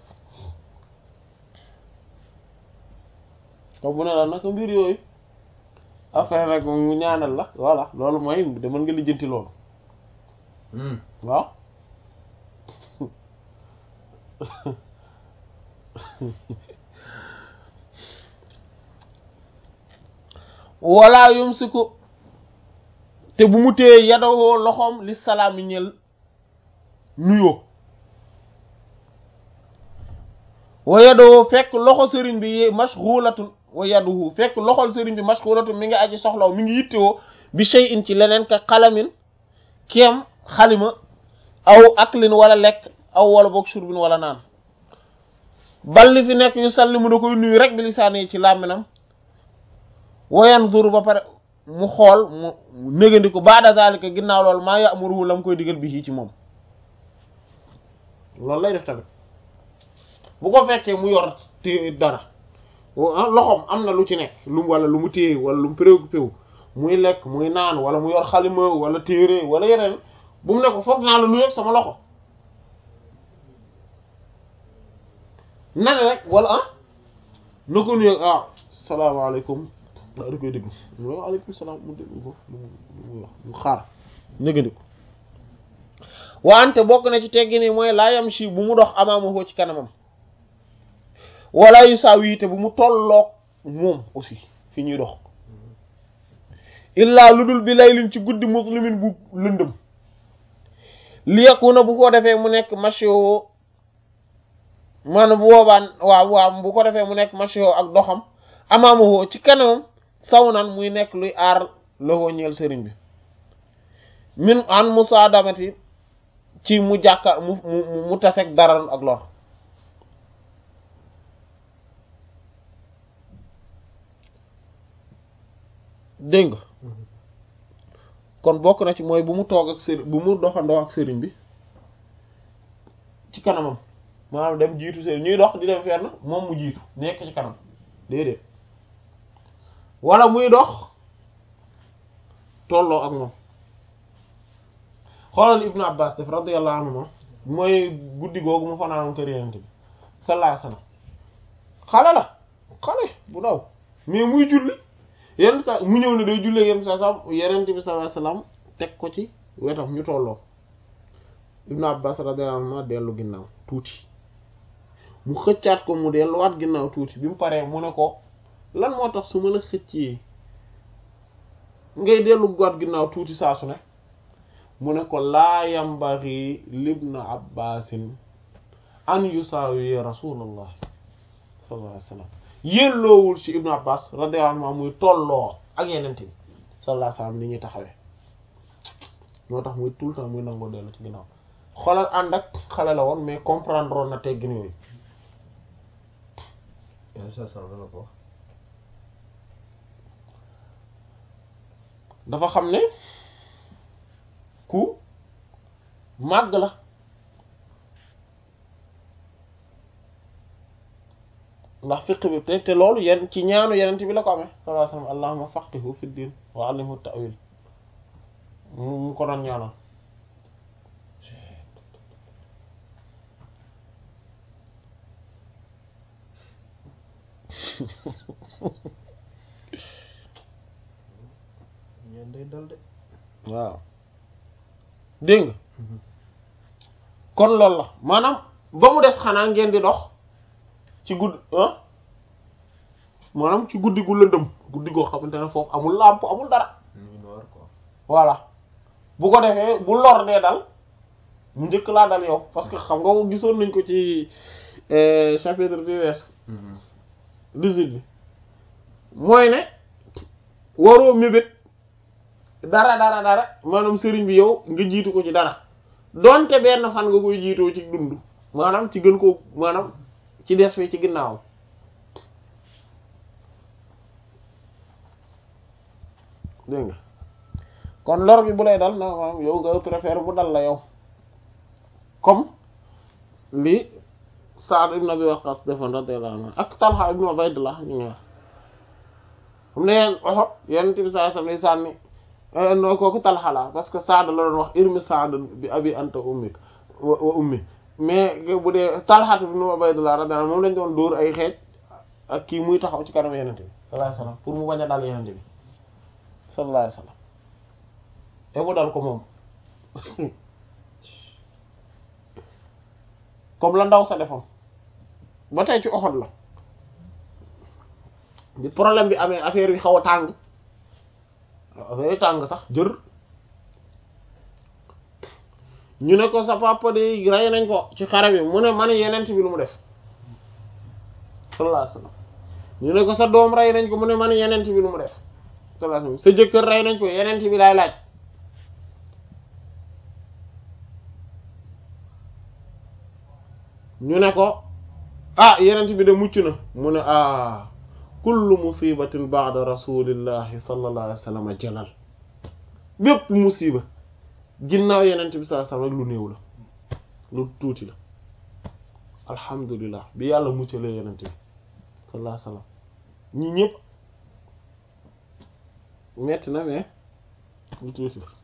comme bu ne la naka mbir yooyu après rek mu ñaanal la voilà loolu mooy de mën nga lijjanti loolu waaw wala yumsiku te bu mu téye yadawoo loxoom li salaami ñel nuyoo wa yadoo fekk loxo sëriñ bi mashghulatun wa yaduhu fekk loxol sëriñ bi mashghulatun mi ngi aji soxlaw mi ngi yittewoo bi shay'in ci leneen ka xalamin kem xalima aw aklin wala lekk aw wala boog shurbin wala naan balli fi nekk yu sallimu da koy nuyu rek bi lisaani ci làmminam wa yanzuru ba pare mu xool mu négandiku ba'da zalika ginnaaw loolu maa ya'muruhu la mu koy digal bi ci moom loolu lay def tamit bu ko fekkee mu yor té dara loxoom am na lu ci nekk lu wala lu mu téye wala lu mu préoccupé wu muy lekk muy naan wala mu yor xalima wala téere wala yeneen bu mu ne ko foog naa la nuyu sama loxo nane rek wala ah na ko nuyu ah salaamaaleykum daa da koy déglu waaleykum salaam mu déglu ko mu wax mu xaar négandiku wante bokk na ci teggi ni mooy laa yam si bu mu dox amaama ci kanamam wala yu saa wiite bu mu tolloog moom aussi fi ñuy dox illaa lu dul bi laylin ci guddi muslimin bu lëndëm li yakuna bu ko defee mu nekk mashio maanaam bu boobaan waaw waaw bu ko defee mu nekk mashio ak doxam amaama ci kanamam saw nan muy nekk luy aar loxo ñeel sëriñ bi min an musaadamati ci mu jàkka mu mu mu taseeg dara ak lor dégg nga kon bokk na ci mooy bu mu toog ak sëriñ bu mu doxandoo ak sëriñ bi ci kanamam maanaam dem jiitu sëriñ ñuy dox di dem fenn moom mu jiitu nekk ci kanam déedéet wala muy dox tolloo ak moom xoolal Ibnu Abbas def radiyallahu anhu mooy guddi googu mu fanaanoon kër Yonent bi sallallahu alayhi wasallam xale la xale bu daw mais muy julli yenn sa mu ñëw ne day jullee yenn sa sa Yonent bi sallallahu alayhi wasallam teg ko ci wetam ñu tolloo Ibnu Abbas radiyallahu anhu dellu ginnaaw tuuti mu xëccaat ko mu delluwaat ginnaaw tuuti bi mu paree mu ne ko lan moo tax su ma la xëccee ngay dellu gwaat ginnaaw tuuti saa su ne mu ne ko laa yambaghi libna abbasin an yusawi rasulullah sallallahu alayhi wasallam yelloowul ci Ibnu Abbas radiyallahu anhu muy tolloo ak yeneen bi sallallahu alayhi wasallam ni ñuy taxawee moo tax muy tout le temps muy nangoo dellu ci ginnaaw xoolal ànd ak xale la woon mais comprendre woon na teggin yooyu dafa xam ne ku màgg la ndax fiq bi te te loolu yenn ci ñaanu yenent bi la ko amee sallallahu alayhi wasallam allahumma faqihu fi din wa allimhu ta'wil mu ko doon ñaanal ñaan day dal de waaw dégg nga kon loolu la maanaam ba mu des xanaa ngeen di dox ci gudd ah maanaam ci guddi gu lëndëm guddi goo xamante ne foofu amul lampe amul dara voilà bu ko defee bu lor dee dal mu njëkk laa dal yow parce que xam nga gisoon nañ ko ci chapitre bi wees dix-huit bi mooy ne waroo mébét dara dara dara maanaam sëriñ bi yow nga jiitu ko ci dara donte benn fan nga koy jiitoo ci dund maanaam ci gën ko maanaam ci des fi ci ginnaaw dégg nga kon lor bi bu lay dal na maanaam yow nga préfère mu dal la yow comme li Saad ibn Abi Waqqas defoon radiyallahu anhu ak Talha ibn Ubaydullah ñu ngi wax xam ne yeen oxo yenn ti bi saa sam lay sànni noo kooku Talha la parce que Saad la doon wax irmi Saad bi abi anta ummi wa ummi mais bu dee Talha ibn Ubaydullah radiyallahu anhu moom lañ doon dóor ay xeej ak kii muy taxaw ci kanam yenente bi sallallahu alayhi wasallam pour mu bañ a dal yenente bi sallallahu alayhi wasallam te mu dal ko moom comme la ndaw sa defoon ba tey ci Uhud la bi problème bi amee affaire bi xaw a tàng affaire yi tàng sax jër ñu ne ko sa papa de rey nañ ko ci xare bi mu ne man yenent bi lu mu def sallallahu alayhi wasallam ñu ne ko sa doom rey nañ ko mu ne man yenent bi lu mu def sallallahu alayhi wasallam sa jëkkër rey nañ ko yenent bi laay laaj ñu ne ko ah yenent bi de mucc na mu ne ah kullu musibatin ba'da rasulillahi sallallahu alayhi wasallam jalal bépp musiba ginnaaw yenent bi sallallahu alayhi wasallam lu néew la lu tuuti la alhamdulillah bi yàlla muccalee yenent bi sallallahu alayhi wasallam ñi ñëpp metti na mais lu tuuti la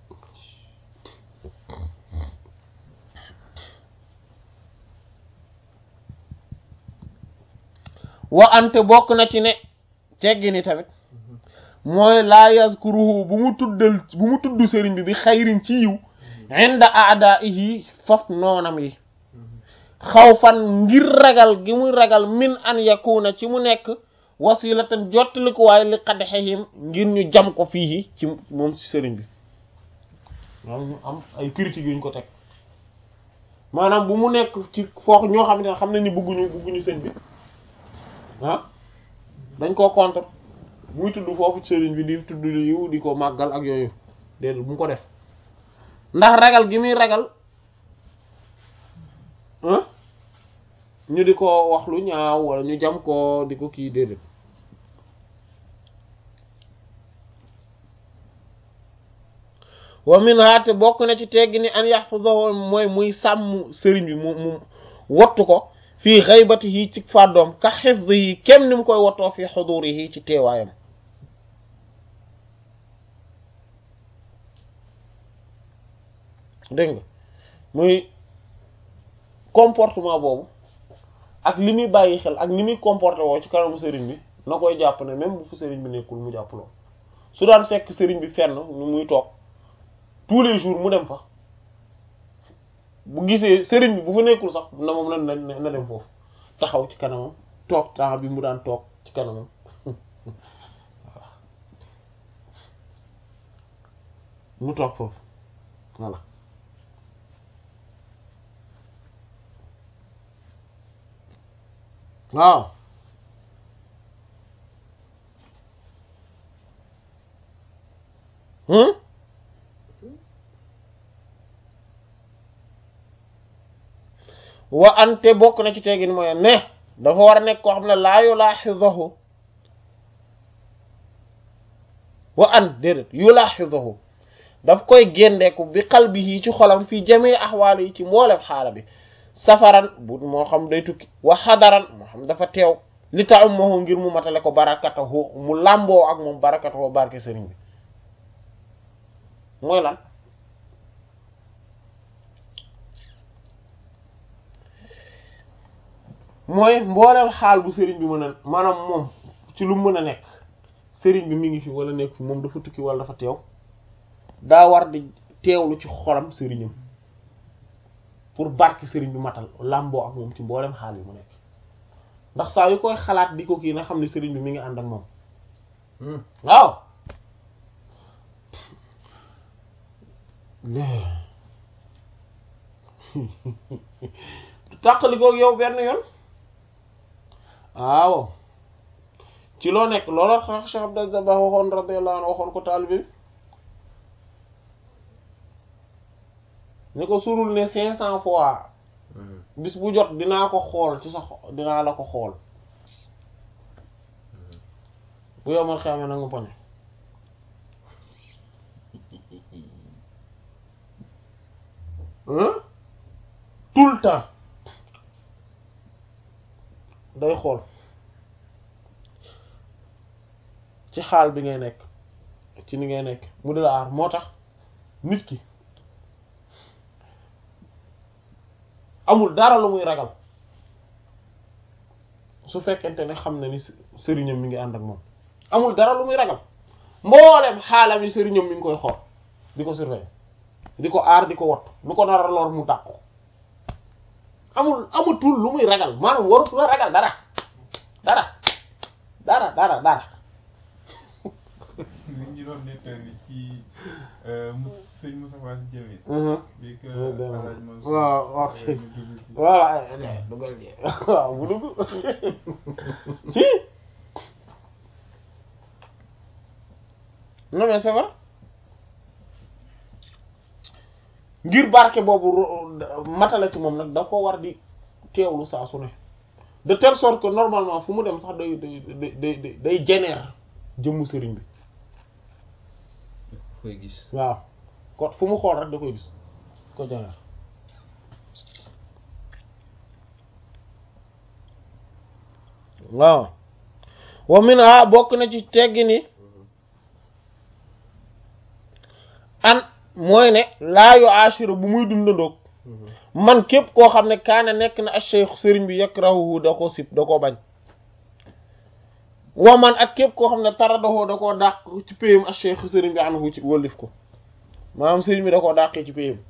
wa ante bokk na ci ne teggi ni tamit mooy laa yazkuruhu bu mu tuddal bu mu tudd sëriñ bi bi xayrin ci yiw inda a'da'ihi faf noonam yi xawfan ngir ragal gi muy ragal min an yakuna ci mu nekk wasilatan jottali ko waaye li qadhihim ngir ñu jam ko fii ci moom ci sëriñ bi maanaam ñu am ay critiques yuñ ko teg maanaam bu mu nekk ci foox ñoo xamante ne xam nañ ni bëgguñu bëgguñu sëñ bi ah dañ koo contre muy tudd foofu sëriñ bi di tudd li yiw di ko màggal ak yooyu déedéet bu mu ko def ndax ragal gi muy ragal ah ñu di ko wax lu ñaaw wala ñu jam ko di ko kii déedéet wa min haate bokk na ci teggi ni an yahfazahu mooy muy sàmm sëriñ bi mu mu wottu ko fii ghaybatihi ci fàddoom ka hifzihi kem ni mu koy wottoo fii hudurihi ci teewaayam dégg nga muy comportement boobu ak li muy bàyyi xel ak ni muy comporté woo ci kanamu sëriñ bi na koy jàpp ne même bu fu sëriñ bi nekkul mu jàpp loolu su daan fekk sëriñ bi fenn ñu muy toog tous les jours mu dem fa bu gisee sëriñ bi bu fa nekkul sax na moom na na dem foofu taxaw ci kanamam toog temps bi mu daan toog ci kanamam mu toog foofu voilà waaw hmm wa ante bokk na ci teggin mooy ne dafa war a nekk koo xam ne laa yulaahizahu wa an déedéet yulaahizahu daf koy géndeeku bi qalbihi ci xolam fii jamii ahwaali yi ci mboolem xaala bi safaran bu moo xam day tukki wa xadaran moo xam dafa teew li taxum moo ngir mu matale ko barakatahu mu làmboo ak moom barakatahu barke sëriñ bi mooy lan mooy mboolem xaal bu sëriñ bi mën a maanaam moom ci lu mën a nekk sëriñ bi mi ngi fi wala nekk fi moom dafa tukki wala dafa teew daa war di teewlu ci xolam sëriñam pour barke sëriñ bi matal làmboo ak moom ci mboolem xaal yi mu nekk ndax saa yu koy xalaat di ko kii na xam ne sëriñ bi mi ngi ànd ak moom waaw tàqalikoog yow benn yoon waaw ci loo nekk loola tax Cheikh Abdou Dabakh waxoon radiyallahu anhu waxoon ko taalibe bi ni ko surul ne cinq cent fois bis bu jot dinaa ko xool ci sa dinaa la ko xool bu yow man xamee nag mu poñe tout le temps day xool ci xaal bi ngay nekk ci ni ngay nekk mu di la aar moo tax nit ki amul dara lu muy ragal su fekkente ne xam na ni sëriñam mi ngi ànd ak moom amul dara lu muy ragal mboolem xaalam yi sëriñam mi ngi koy xool di ko surveiller di ko aar di ko wot lu ko nar a lor mu dàq ko amul amatul lu muy ragal maanaam warut la ragal dara dara dara dara dara li ñu doon nettali ci sëñ Moustapha Sy Djamil bi que waaw waaw voilà dugal waaw bu dugg si non mais c'est vrai ngir barke boobu matala ci moom nag da ko war di teewlu saa su ne de telle sorte que normalement fu mu dem sax day day day day day génère jëmmu sëriñ bi koy gis waaw kon fu mu xool rek da koy gis ko génère waaw wa min ha bokk na ci teggi ni an mooy ne laa yu ashira bu muy dundandoog man képp koo xam ne kaana nekk na acheikh sëriñ bi yakrahu da ko sib da ko bañ wa man ak képp koo xam ne taradoxoo da koo dàq ci payam acheikh sëriñ bi anhu ci wëllif ko maanaam sëriñ bi da koo dàqee ci payam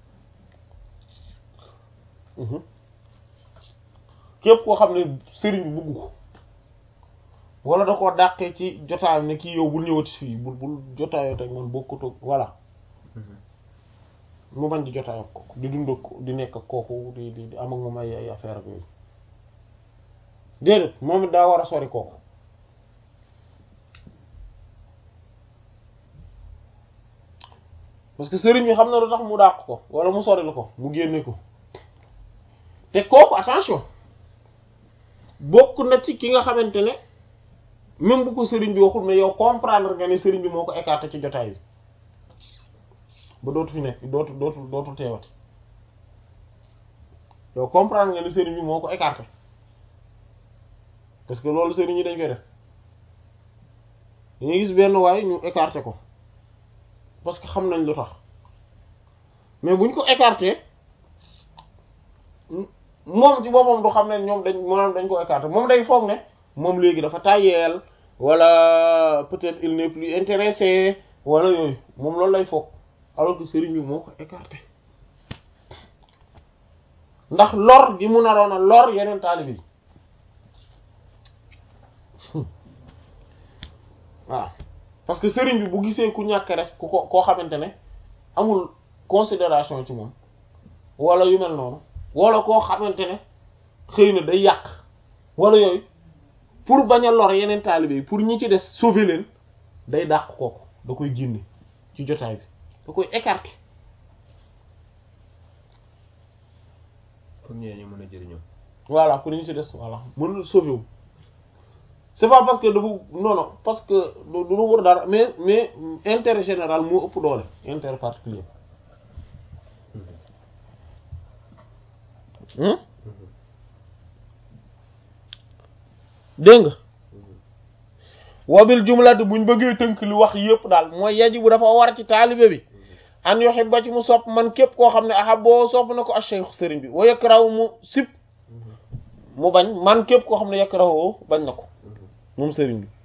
képp koo xam ne sëriñ bi bugg ko wala da koo dàqee ci jotaayam ne kii yow bul ñëwati fii bul bul jotaayoo teg man bokkutoo voilà mu bañ di jotaay ak kooku di dund ak di nekk ak kooku di di di am ak moom ay ay affaire ak yooyu déedéet moom it daa war a sori kooku parce que sëriñ bi xam na lu tax mu dàq ko wala mu sori la ko mu génne ko te kooku attention bokk na ci ki nga xamante ne même bu ko sëriñ bi waxul mais yow comprendre nga ne sëriñ bi moo ko écarté ci jotaay bi ba dootu fi nekk dootu dootu dootu teewati yow comprendre nga ni sëriñ bi moo ko écarté parce que loolu sëriñ yi dañ koy def dañuy gis benn waay ñu écarté ko parce que xam nañ lu tax mais buñ ko écarté moom ci boppam du xam ne ñoom dañ maanaam dañ ko écarté moom day foog ne moom léegi dafa tàyyeel wala peut-être il n'est plus intéressé wala yooyu moom loolu lay foog alors que sëriñ bi moo ko écarté ndax lor gi mu naroon a lor yeneen taalibe yi waaw parce que sëriñ bi bu gisee ku ñàkk rek ku ko koo xamante ne amul considération ci moom wala yu mel noonu wala koo xamante ne xëy na day yàq wala yooyu pour bañ a lor yeneen taalibe yi pour ñi ci des sauver leen day dàq kooku da koy génne ci jotaay bi da koy écarter pour ñee ñu mën a jëriñoo voilà pour ñu ci des voilà mën sauver wu c'est pas parce que dafa non non parce que du lu war dara mais mais intérêt général moo ëpp doole intérêt particulier dégg nga wabil jumlati buñ bëggee tënk li wax yëpp daal mooy yaji bu dafa war ci taalibe bi an yuhibba ci mu sopp man képp koo xam ne aha boo sopp na ko acheikh sëriñ bi wa yakrahu mu sib mu bañ man képp koo xam ne yakrahu bañ na ko moom sëriñ bi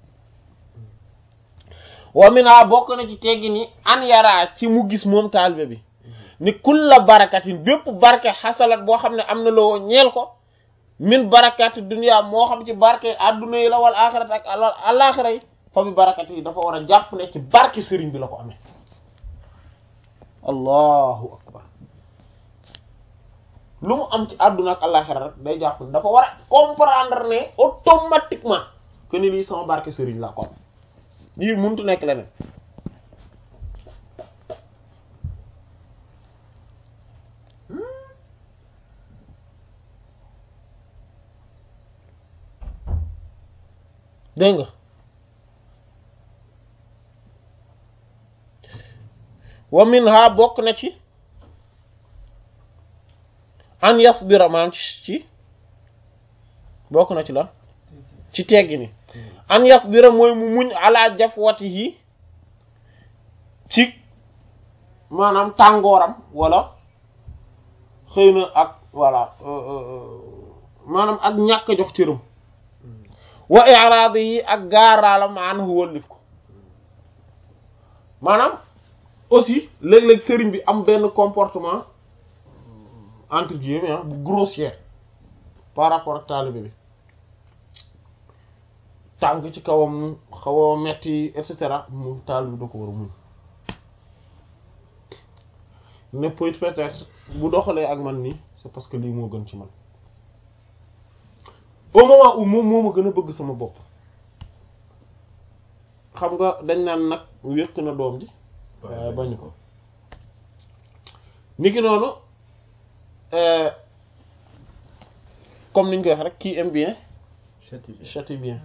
wa mina bokk na ci teggi ni an yaraa ci mu gis moom taalibe bi ni kulla barakatin bépp barke xasalat boo xam ne am na loo ñeel ko min barakati dunya moo xam ci barke adduna yi la wal axirat ak alaxira yi fa bi barakati yi dafa war a jàpp ne ci barke sëriñ bi la ko amee allahu akbar lu mu am ci adduna ak alaxira rek day jàpp ne dafa war a comprendre ne automatiquement que ni lii sama barke sëriñ laa ko am lii mënut nekk leneen dégg nga wa minha bokk na ci an yasbira maam ci bokk na ci la ci teggi ni an yasbira mooy mu muñ ala jafwatihi ci maanaam tàngooram wala xëy na ak voilà maanaam ak ñàkk jox cëram wa i'raadi yi ak gaaraalam anhu wëllif ko maanaam aussi léeg-léeg sëriñ bi am benn comportement entre guillemets bu grossier par rapport ak taalibe bi tàng ci kawam xaw a metti et cetera mu taalibe bi da ko war a muñ ne peut-être bu doxalee ak man nii c'est parce que lii moo gën ci man au moment où moom moo ma gën a bëgg sama bopp xam nga dañ naan nag wéq na doom ji waaye bañu ko niki noonu comme niñ koy wax rek qui aime bien châtie bien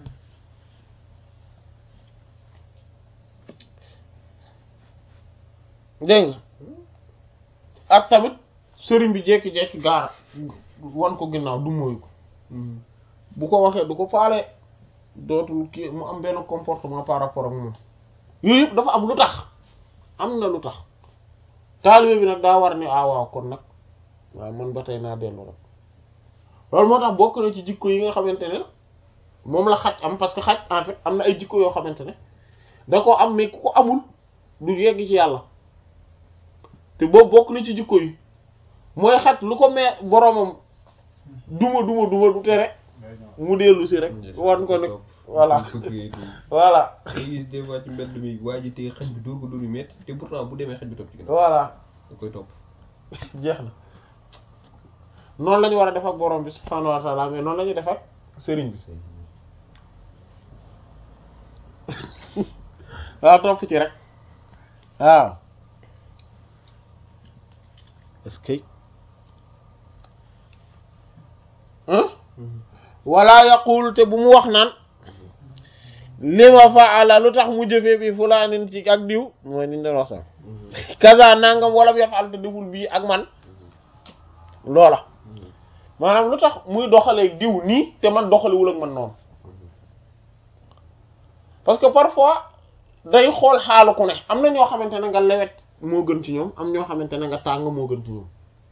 dégg nga ak tamit sëriñ bi jekki-jekki gaara wan ko ginnaaw du mooyu ko bu ko waxee du ko faale dootul kii mu am benn comportement par rapport ak moom yooyu yëpp dafa am lu tax am na lu tax taalibe bi nag daa war ni ah waaw kon nag waaw man ba tey naa dellu rek loolu moo tax bokk na ci jikko yi nga xamante ne moom la xaj am parce que xaj en fait am na ay jikko yoo xamante ne da ko am mais ku ko amul du yegg ci yàlla te boobu bokk na ci jikko yi mooy xaj lu ko mee boromam duma duma duma du tere mu dellu si rek wan ko ne voilà voilà day gis des fois ci mbedd mi waa ji te xaj bi dóor ko dóor yu métti te pourtant bu demee xaj bi topp ci ginnaaw voilà da koy topp jeex na noonu la ñu war a def ak borom bi subhaanahu wa ta'ala mais noonu la ñuy def ak sëriñ bi waaw topp ci rek waaw est-ce que hein wala yaqul te bu mu wax naan li ma faala lu tax mu jëfee bi fulaanin ci ak diw mooy niñ doon wax sax kaza nangam wala yafal te deful bii ak man loola maanaam lu tax muy doxalee diw nii te man doxalewul ak man noonu parce que parfois day xool xaalu ku ne am na ñoo xamante ne nga lewet moo gën ci ñoom am ñoo xamante ne nga tàng moo gën ci ñoom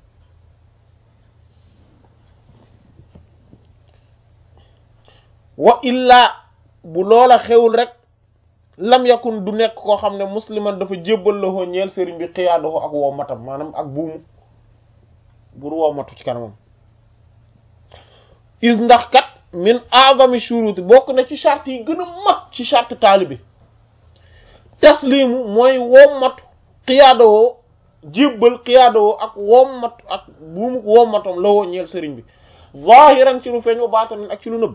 wa illaa bu loola xewul rek lam yakun du nekk koo xam ne musliman dafa jébbal la ko ñeel sëriñ bi xiyaadoo ak woo matam maanaam ak buumu bur woo matu ci kanamam is ndax kat min a'zami shuruti bokk na ci charte yi gën a mag ci charte taalibi taslimu mooy wommatu xiyaadoo jébbal xiyaadoo ak wommatu ak buumu wommatam la woo ñeel sëriñ bi zahiran ci lu feeñ wa baatanan ak ci lu nëbb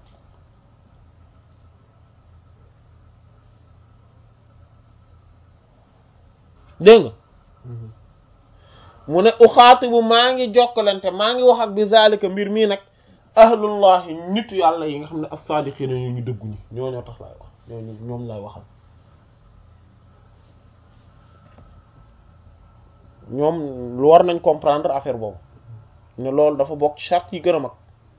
dégg nga mu ne uxaatibu maa ngi jokkalante maa ngi wax ak bi zalika mbir mii nag ahlullahi nitu yàlla yi nga xam ne as-saadiqiina ñoo ñu dëgguñu ñoo ñoo tax laay wax ñooñu ñoom lay waxal ñoom lu war nañ comprendre affaire boobu ne loolu dafa bokk ci charte yi gën a mag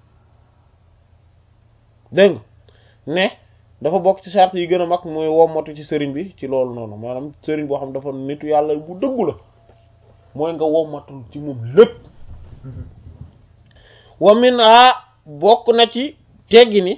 dégg nga ne dafa bokk ci charte yi gën a mag mooy wommatu ci sëriñ bi ci loolu noonu maanaam sëriñ boo xam dafa nitu yàlla bu dëggu la mooy nga wommatul ci moom lépp wa min a bokk na ci teggi ni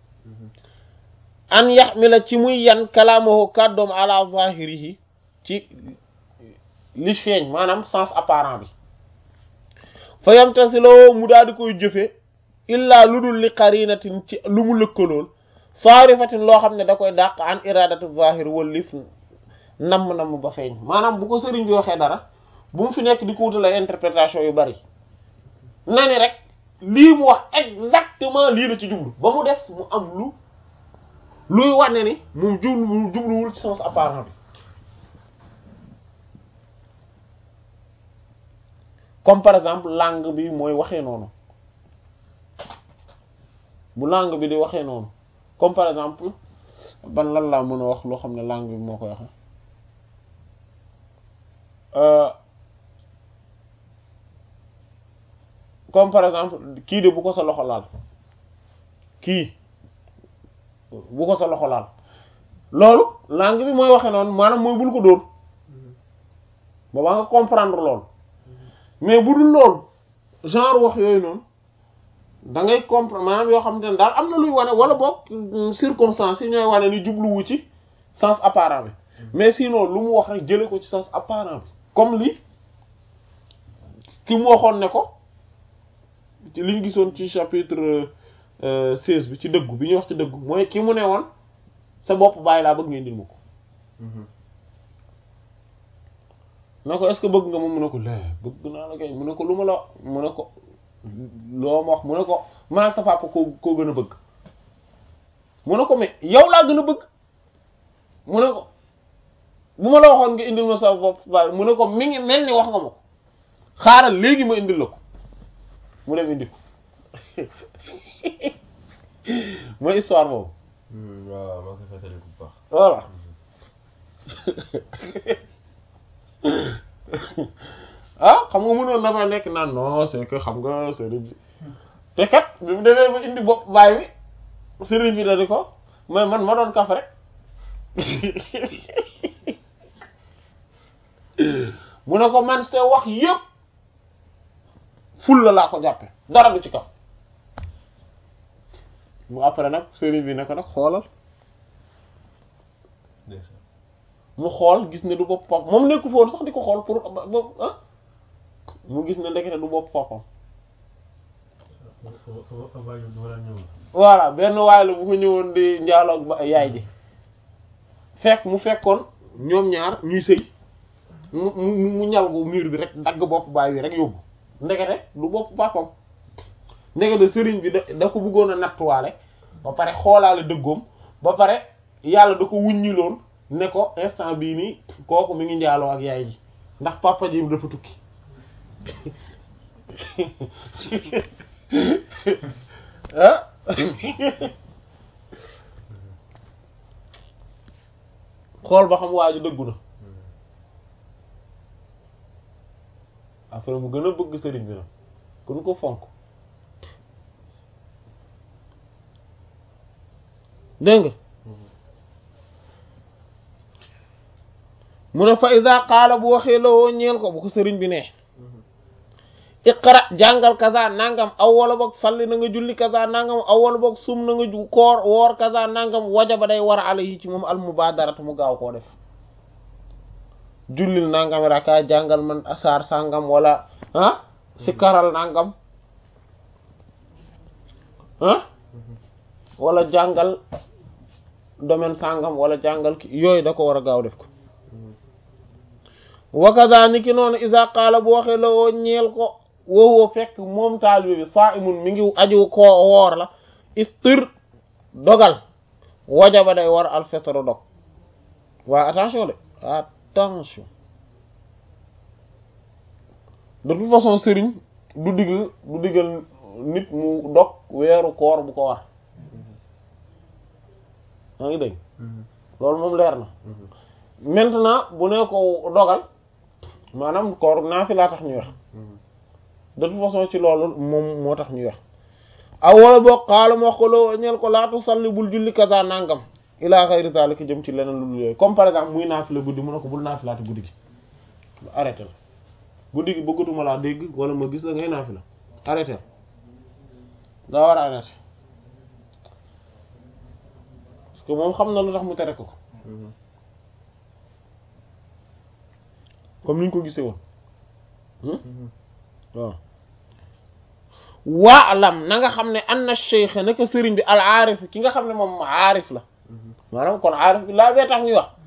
an yaxmila ci muy yan kalaamahu kàddoom ala zahirihi ci li feeñ maanaam sens apparent bi fa yamtasiloo mu daal di koy jëfe illaa lu dul li qarinatin ci lu mu lëkkalool saarifatin loo xam ne da koy dàq an iradatu zahir wallif namm namm ba feeñ maanaam bu ko sëriñ bi waxee dara bu mu fi nekk di ko wutal ay interprétation yu bari na ni rek lii mu wax exactement lii la ci jublu ba mu des mu am lu luy wane ni moom jublu jubluwul ci sens apparent bi comme par exemple langue bi mooy waxee noonu bu langue bi di waxee noonu comme par exemple ban lan laa mën a wax loo xam ne langue bi moo koy waxee comme par exemple kii de bu ko sa loxo laal kii bu ko sa loxo laal loolu langue bi mooy waxee noonu maanaam mooy bul ko dóor boobaa nga comprendre loolu mais bu dul loolu genre wax yooyu noonu da ngay comprendre maanaam yoo xamante ne daal am na luy wane wala boog circonstances yi ñooy wane ni jubluwu ci sens apparent bi mais sinon lu mu wax rek jële ko ci sens apparent bi comme li ki mu waxoon ne ko ci liñ gisoon ci chapitre seize bi ci dëggu bi ñuy wax ci dëggu mooy ki mu ne woon sa bopp bàyyi laa bëgg ngeen dil ma ko ne ko est-ce que bëgg nga ma mu ne ko lé bëgg naa la kay mu ne ko lu ma la mu ne ko loo ma wax mu ne ko maa sa papa koo koo gën a bëgg mu ne ko mais yow laa gën a bëgg mu ne ko bu ma la waxoon nga indil ma sa bopp bàyyi mu ne ko mi ngi mel ni wax nga ma ko xaaral léegi ma indil la ko mu dem indi ko mooy histoire boobu. waaw maa koy fàttali bu baax. voilà ah xam nga mënoon na fa nekk naan non c'est que xam nga sëriñ bi te kat bi mu demee ba indi bopp baay bi sëriñ bi da di ko mais man ma doon kaf rek mu ne ko man see wax yépp ful la laa ko jàppe dara du ci kaf mu après nag sëriñ bi ne ko nag xoolal mu xool gis ne du bopp papa moom nekku foon sax di ko xool pour ah mu gis ne ndekete du bopp papam voilà benn waay la bu ko ñëwoon di njaaloog ba yaay ji fekk mu fekkoon ñoom ñaar ñuy sëy mu mu mu ñal gu mur bi rek dagg bopp baay wi rek yóbbu ndekete du bopp papam ndekete sëriñ bi da da ko bëggoon a nattuwaale ba pare xoolaale dëggoom ba pare yàlla da ko wuññiloon ne ko instant bii nii kooku mi ngi njaaloo ak yaay ji ndax papa ji dafa tukki ah xool ba xam waa ji dëggu na après mu gën a bëgg sëriñ bi nag gën ko fonk dégg nga mu ne fa iza qaala bu waxee la woo ñeel ko bu ko sëriñ bi nee iqra jàngal kaza nangam aw wala boog salli na nga julli kaza nangam aw wala boog sum na nga ju koor woor kaza nangam wajaba day war ala yi ci moom al mubadaratu mu gaaw koo def jullil nangam raka jàngal man asaar sangam wala ah si karal nangam ah wala jàngal domaine sangam wala jàngal ki yooyu da ko war a gaaw def ko wakaza ni ki noonu isa qaala bu waxee la woo ñeel ko woowoo fekk moom taalibe bi saa imun mi ngi aju ko woor la istir dogal wajaba day war alfetro dog waaye attention de attention de toute façon sëriñ du digal du digal nit mu dog weeru koor bu ko war maa ngi dégg loolu moom leer na maintenant bu ne ko dogal maanaam koor naafila tax ñuy wax de toute façon ci loolu moom moo tax ñuy wax aw wala boo xaalam wax ko loo ñeel ko laatu salli bul julli kaza nangam ila xayri zalika jëm ci leneen lu dul yooyu comme par exemple muy naafila guddi mu ne ko bul naafilaati guddi gi arrêté la guddi gi bëggatuma laa dégg wala ma gis la ngay naafila arrêté la daa war a arrêté parce que moom xam na lu tax mu tere ko ko comme niñ ko gisee woon waaw waalam na nga xam ne anna cheikh naka sëriñ bi al aarif ki nga xam ne moom aarif la maanaam kon aarif bi laa bee tax ñuy wax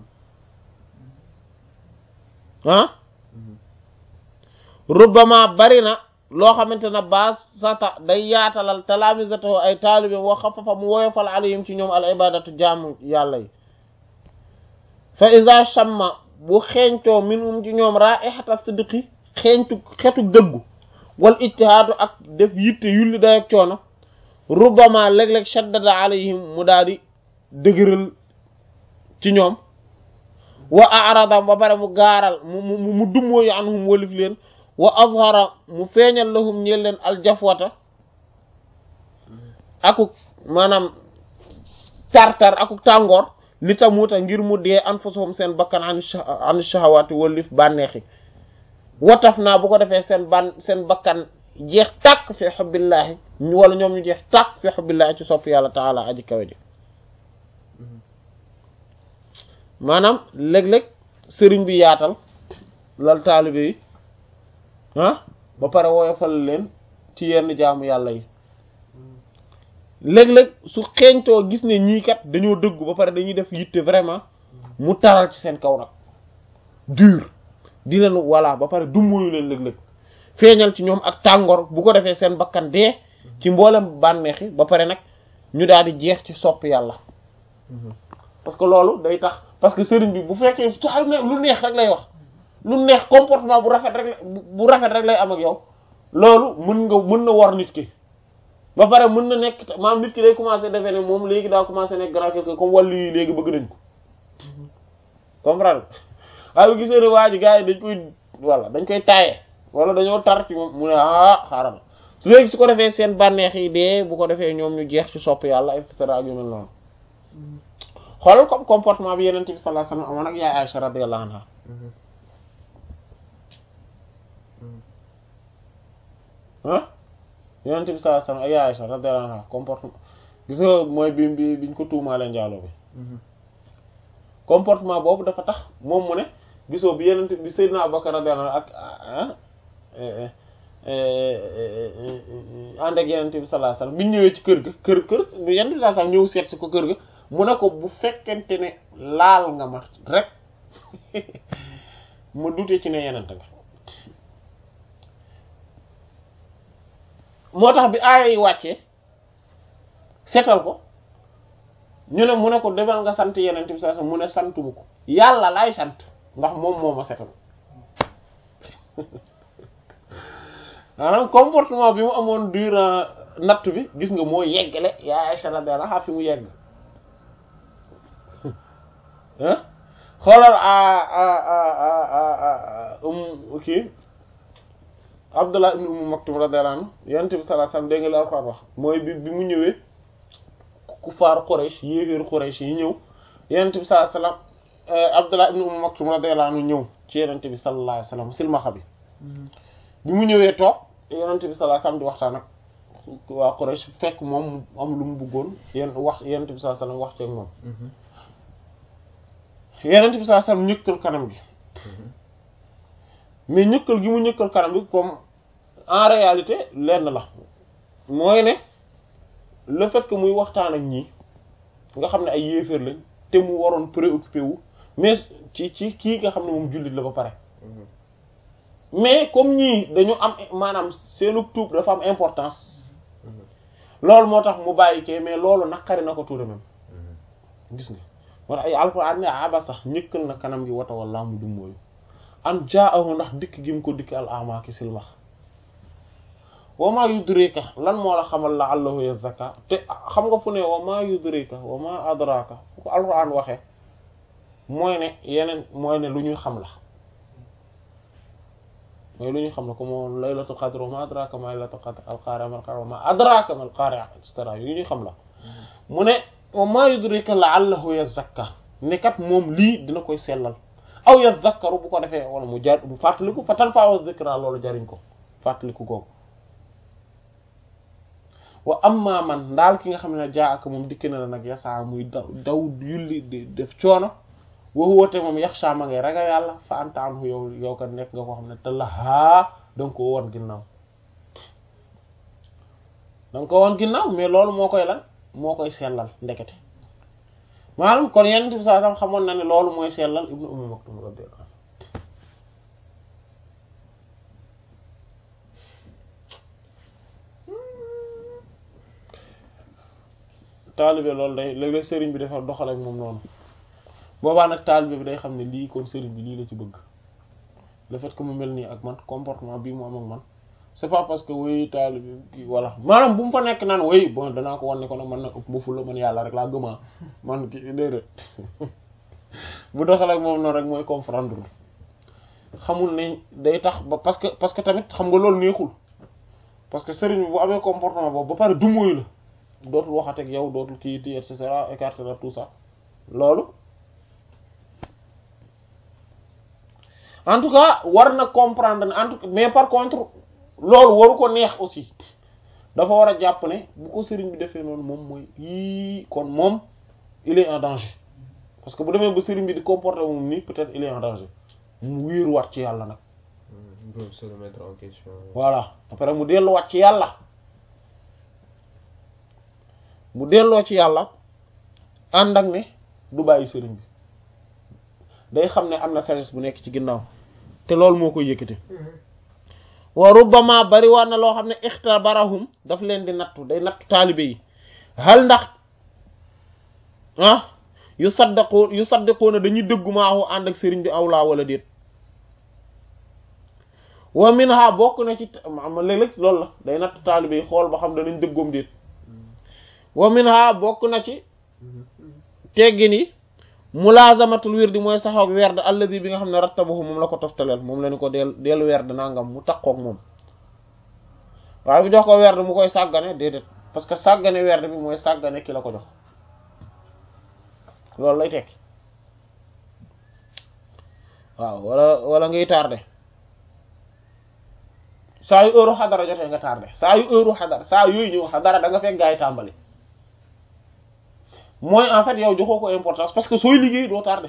ah rubbama bari na loo xamante ne baas sata day yaatalal talaamisatoo ay taalibe wa xafafa mu woyofal alayhim ci ñoom al ibadatu jaamu yàlla yi fa iza shamma bu xeeñtoo minhum ci ñoom raihata sidqi xeeñtu xetu dëggu wal ijtihaadu ak def yitte yulli day ak coono rubbama léeg-léeg shaddada alayhim mu daal di dëgëral ci ñoom wa arada ba pare mu gaaral mu mu mu dummóoyu anhum walif leen wa azhara mu feeñal lahum ñeel leen aljafwata akuk maanaam tartar akuk tàngoor li tamuta ngir mu dee anfusuhum seen bakkan an an shahawati walif bànneexi wataf naa bu ko defee seen ban seen bakkan jeex tàkk fi xubbillaahi wala ñoom ñu jeex tàkk fi xubbillaahi ci sopp yàlla taala aji kawe ji maanaam léeg-léeg sëriñ bi yaatal lal taalibe yi ah ba pare woyofal leen ci yenn jaamu yàlla yi léeg-léeg su xeeñtoo gis ne ñii kat dañoo dëggu ba pare dañuy def yitte vraiment mu taral ci seen kaw nag dur di leen voilà ba pare dummuyu leen léeg-léeg feeñal ci ñoom ak tàngoor bu ko defee seen bakkan dee ci mboolem bànneexi ba pare nag ñu daal di jeex ci sopp yàlla parce que loolu day tax parce que sëriñ bi bu fekkee su xam ne lu neex rek lay wax lu neex comportement bu rafet rek bu rafet rek lay am ak yow loolu mën nga mën na war nit ki ba pare mën na nekk maanaam nit ki day commencer defee ne moom léegi daa commencer nekk grand quelqu'un comme wàllu yi léegi bëgg nañ ko comprendre waaye bu gisee ne waa ji gars yi dañ koy voilà dañ koy taaye wala dañoo tar ci moom mu ne ah xaaral su léegi su ko defee seen bànneex yi dee bu ko defee ñoom ñu jeex ci sopp yàlla et cetera ak yu mel noonu xoolal comme comportement bi yeneen bi sallallahu alayhi wasallam amoon ak yaay Aisha radiyallahu anha ah yeneen bi sallallahu alayhi wasallam ak yaay Aisha radiyallahu anha comportement gis nga mooy bi bi biñ ko tuumaale njaaloo bi comportement boobu dafa tax moom mu ne gisoo bi yeneen bi Seydina Abubakar radiyallahu anhu ak ànd ak yeneen bi sallallahu alayhi wasallam biñ ñëwee ci kër ga kër kër yeneen bi sallallahu alayhi wasallam ñëw seet si ko kër ga mu ne ko bu fekkente ne laal nga ma rek ma dute ci ne yenente nga moo tax bi aaya yi wàccee setal ko ñu ne mu ne ko demal nga sant yenente bi sallallahu alayhi wasallam mu ne santuma ko yàlla laay sant ndax moom moo ma setal maanaam comportement bi mu amoon durant natt bi gis nga moo yeggale yaa Aisha radiyallahu anha fi mu yegg ah xoolal um kii Abdullah ibn Umm Maktum radiyallahu anhu Yonent bi sallallahu alayhi wasallam dégg nga la Alxuraan wax mooy bi bi mu ñëwee kufaar Quraysh yéeféeru Quraysh yi ñëw Yonent bi sallallahu alayhi wasallam Abdullah ibn Umm Maktum radiyallahu anhu ñëw ci Yonent bi sallallahu alayhi wasallam silmaxa bi bi mu ñëwee toog Yonent bi sallallahu alayhi wasallam di waxtaan ak waa Quraysh fekk moom am lu mu bëggoon yéen wax Yonent bi sallallahu alayhi wasallam wax ci ak moom Yonent bi sallallahu alayhi wasallam ñëkkal kanam gi mais ñëkkal gi mu ñëkkal kanam gi comme en réalité lenn la mooy ne le fait que muy waxtaan ak ñii nga xam ne ay yéeféer lañ te mu waroon préoccupé wu mais ci ci kii nga xam ne moom jullit la ba pare mais comme ñii dañu am maanaam seenu tuub dafa am importance loolu moo tax mu bàyyi kee mais loolu naqari na ko tout de même gis nga wala ay alxuraan ne abasa ñëkkal na kanam gi wata walla mu dum mooyu an jaahu ndax dikk gi mu ko dikk al ama ki silmax wa ma yudrika lan moo la xamal la allahu yazakka te xam nga fu ne wa ma yudrika wa ma adraka fu ko alxuraan waxee mooy ne yeneen mooy ne lu ñuy xam la mooy lu ñuy xam la comme laylatul qadr wa ma adraka ma laylatul qadr al qari'a mal qari'a wa ma adraka mal qari'a et cetera yu ñuy xam la mu ne wa ma yudrika la'allahu yazakka ne kat moom lii dina koy sellal aw yazakkaru bu ko defee wala mu jar bu fàttaliku fa tanfa'u dhikra loolu jariñ ko fàttaliku googu wa amma man ndaal ki nga xam ne jaa ak moom dikk na la nag yasaa muy daw daw yulli di def coono wa huwa te moom yaxsha ma ngay ragal yàlla fa anta anhu yow yow kat nekk nga ko xam ne te la haa danga ko won ginnaaw da nga ko woon ginnaaw mais loolu moo koy lan moo koy sellal ndekete maanaam kon yenn bi saa sam xamoon na ne loolu mooy sellal ibnu Umm Maktum radiyallahu anhu taalibe loolu day léeg-léeg sëriñ bi dafa doxal ak moom noonu boobaa nag taalibe bi day xam ne lii kon sëriñ bi lii la ci bëgg le fait que mu mel nii ak man comportement bii mu am ak man c'est pas parce que woy taalibe bi voilà maanaam bu mu fa nekk naan woy bon danaa ko wan ne ko nag man nag ëpp ma fulla man yàlla rek laa gëmaa man ki déedéet bu doxal ak moom noonu rek mooy comprendre xamul ne day tax ba parce que parce que tamit xam nga loolu neexul parce que sëriñ bi bu amee comportement boobu ba pare du mooy la dootul waxat ak yow dootul kiiti et cetera écarter la tout ça loolu en tout cas war na comprendre ne en tout cas mais par contre loolu waru ko neex aussi dafa war a jàpp ne bu ko sëriñ bi defee noonu moom mooy yii kon moom il est en danger parce que bu demee ba sëriñ bi di comporter moom nii peut-être il est en danger mu wéeruwaat ci yàlla nag. doit se remettre en question. voilà après mu delluwaat ci yàlla mu delloo ci yàlla ànd ak ne du bàyyi sëriñ bi day xam ne am na sagesse bu nekk ci ginnaaw te loolu moo koy yëkkati. wa rubbama bari war na loo xam ne ixtabarahum daf leen di nattu day nattu taalibe yi hal ndax ah yu saddaqu yu saddaqoona dañuy dëggu maahu ànd ak sëriñ bi awlaa wala déet wa minha bokk na ci ma léeg-léeg loolu la day nattu taalibe yi xool ba xam danañ dëggoom déet wa minha bokk na ci teggin yi mulazamatul wirdi mooy saxoog werd alladi bi nga xam ne rattabahu moom la ko toftaleel moom la ni ko del del werd nangam mu takkoog moom waaye bu jox ko werd mu koy sàggane déedéet parce que sàggane werd bi mooy sàggane ki la ko jox loolu lay tekki waaw wala wala ngay tardé saa yu heure xadara jotee nga tardé saa yu heure xadara saa yooyu ñëw xadara da nga fekk gaa yi tàmbali mooy en fait yow joxoo ko importance parce que sooy liggéey doo tardé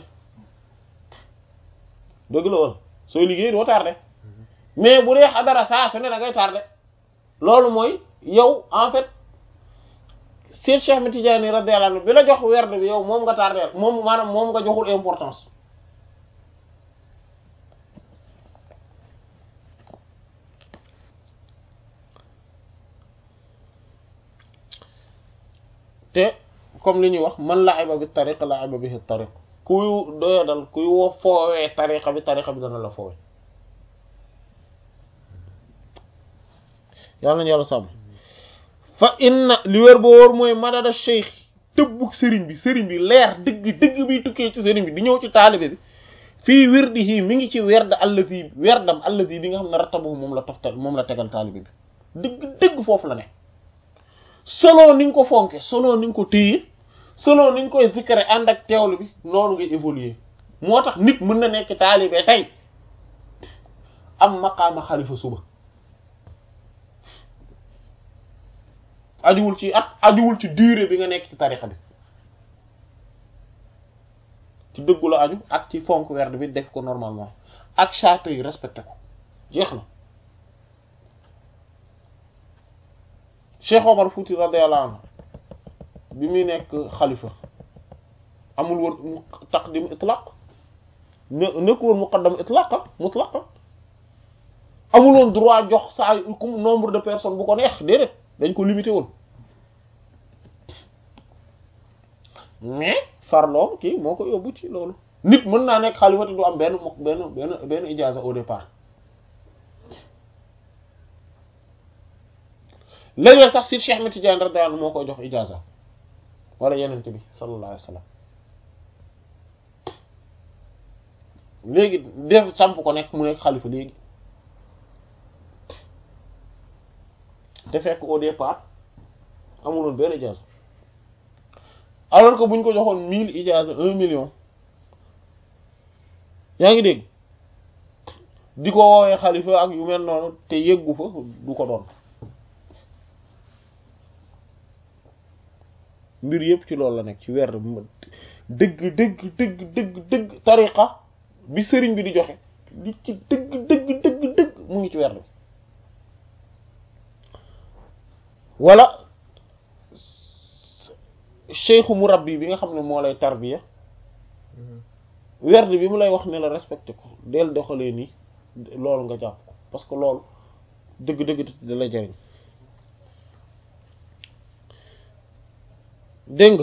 dëgg la woon sooy liggéey doo tardé mais bu dee xadara saa su ne da ngay tardé loolu mooy yow en fait Seex Cheikh Ahmed Tidiane radiyallahu anhu bi la jox werd bi yow moom nga tardé moom maanaam moom nga joxul importance te comme li ñuy wax man la'iba bi tariqa la'iba bihi tariq kuy doyadal kuy woo foowee tariqa bi tariqa bi dana la foowe yàlla nañu yàlla sàmm fa inna li wér boo wóor mooy madada cheikh tëbbuk sëriñ bi sëriñ bi leer dëgg dëgg biy tukkee ci sëriñ bi di ñëw ci taalibe bi fii wirdihi mi ngi ci werd allazi werdam allazi bi nga xam ne rattabu moom la toftal moom la tegal taalibe bi dëgg dëgg foofu la ne selon ni nga ko fonke selon ni nga ko téye selon ni nga koy zikkare ànd ak teewlu bi noonu ngay évoluer moo tax nit mën na nekk taalibe tey am maqaama xalifa suba ajuwul ci at ajuwul ci durée bi nga nekk ci tarixa bi ci dëggu la aju ak ci fonk werd bi def ko normalement ak charte yi respecté ko jeex na Cheikh Omar Fouti radiyallahu anhu bi muy nekk xalifa amul woon mu taqdim itlaq ne nekkul woon muqaddam itlaq mutlaq amul woon droit jox saa comme nombre de personnes bu ko neex déedéet dañ ko limité woon mais farloom kii moo ko yóbbu ci loolu nit mën naa nekk xalifa te du am benn mo benn benn benn ijaza au départ léeg-léeg sax si Cheikh Ahmed Tidiane radiyallahu anhu moo koy jox ijaza wala yenente bi sallallahu alayhi wa sallam léegi def samp ko nekk mu nekk xalifa léegi te fekk au départ amuloon benn ijaza alors que buñ ko joxoon mille ijaza un million yaa ngi dégg di ko woowee xalifa ak yu mel noonu te yëggu fa du ko doon mbir yëpp ci loolu la nekk ci werd dëgg dëgg dëgg dëgg dëgg tariqa bi sëriñ bi di joxe li ci dëgg dëgg dëgg dëgg mu ngi ci werd bi wala cheikhu murabbi bi nga xam ne moo lay tarbiya werd bi mu lay wax ne la respecté ko del doxalee nii loolu nga jàpp ko parce que loolu dëgg-dëgg da lay jariñ dégg nga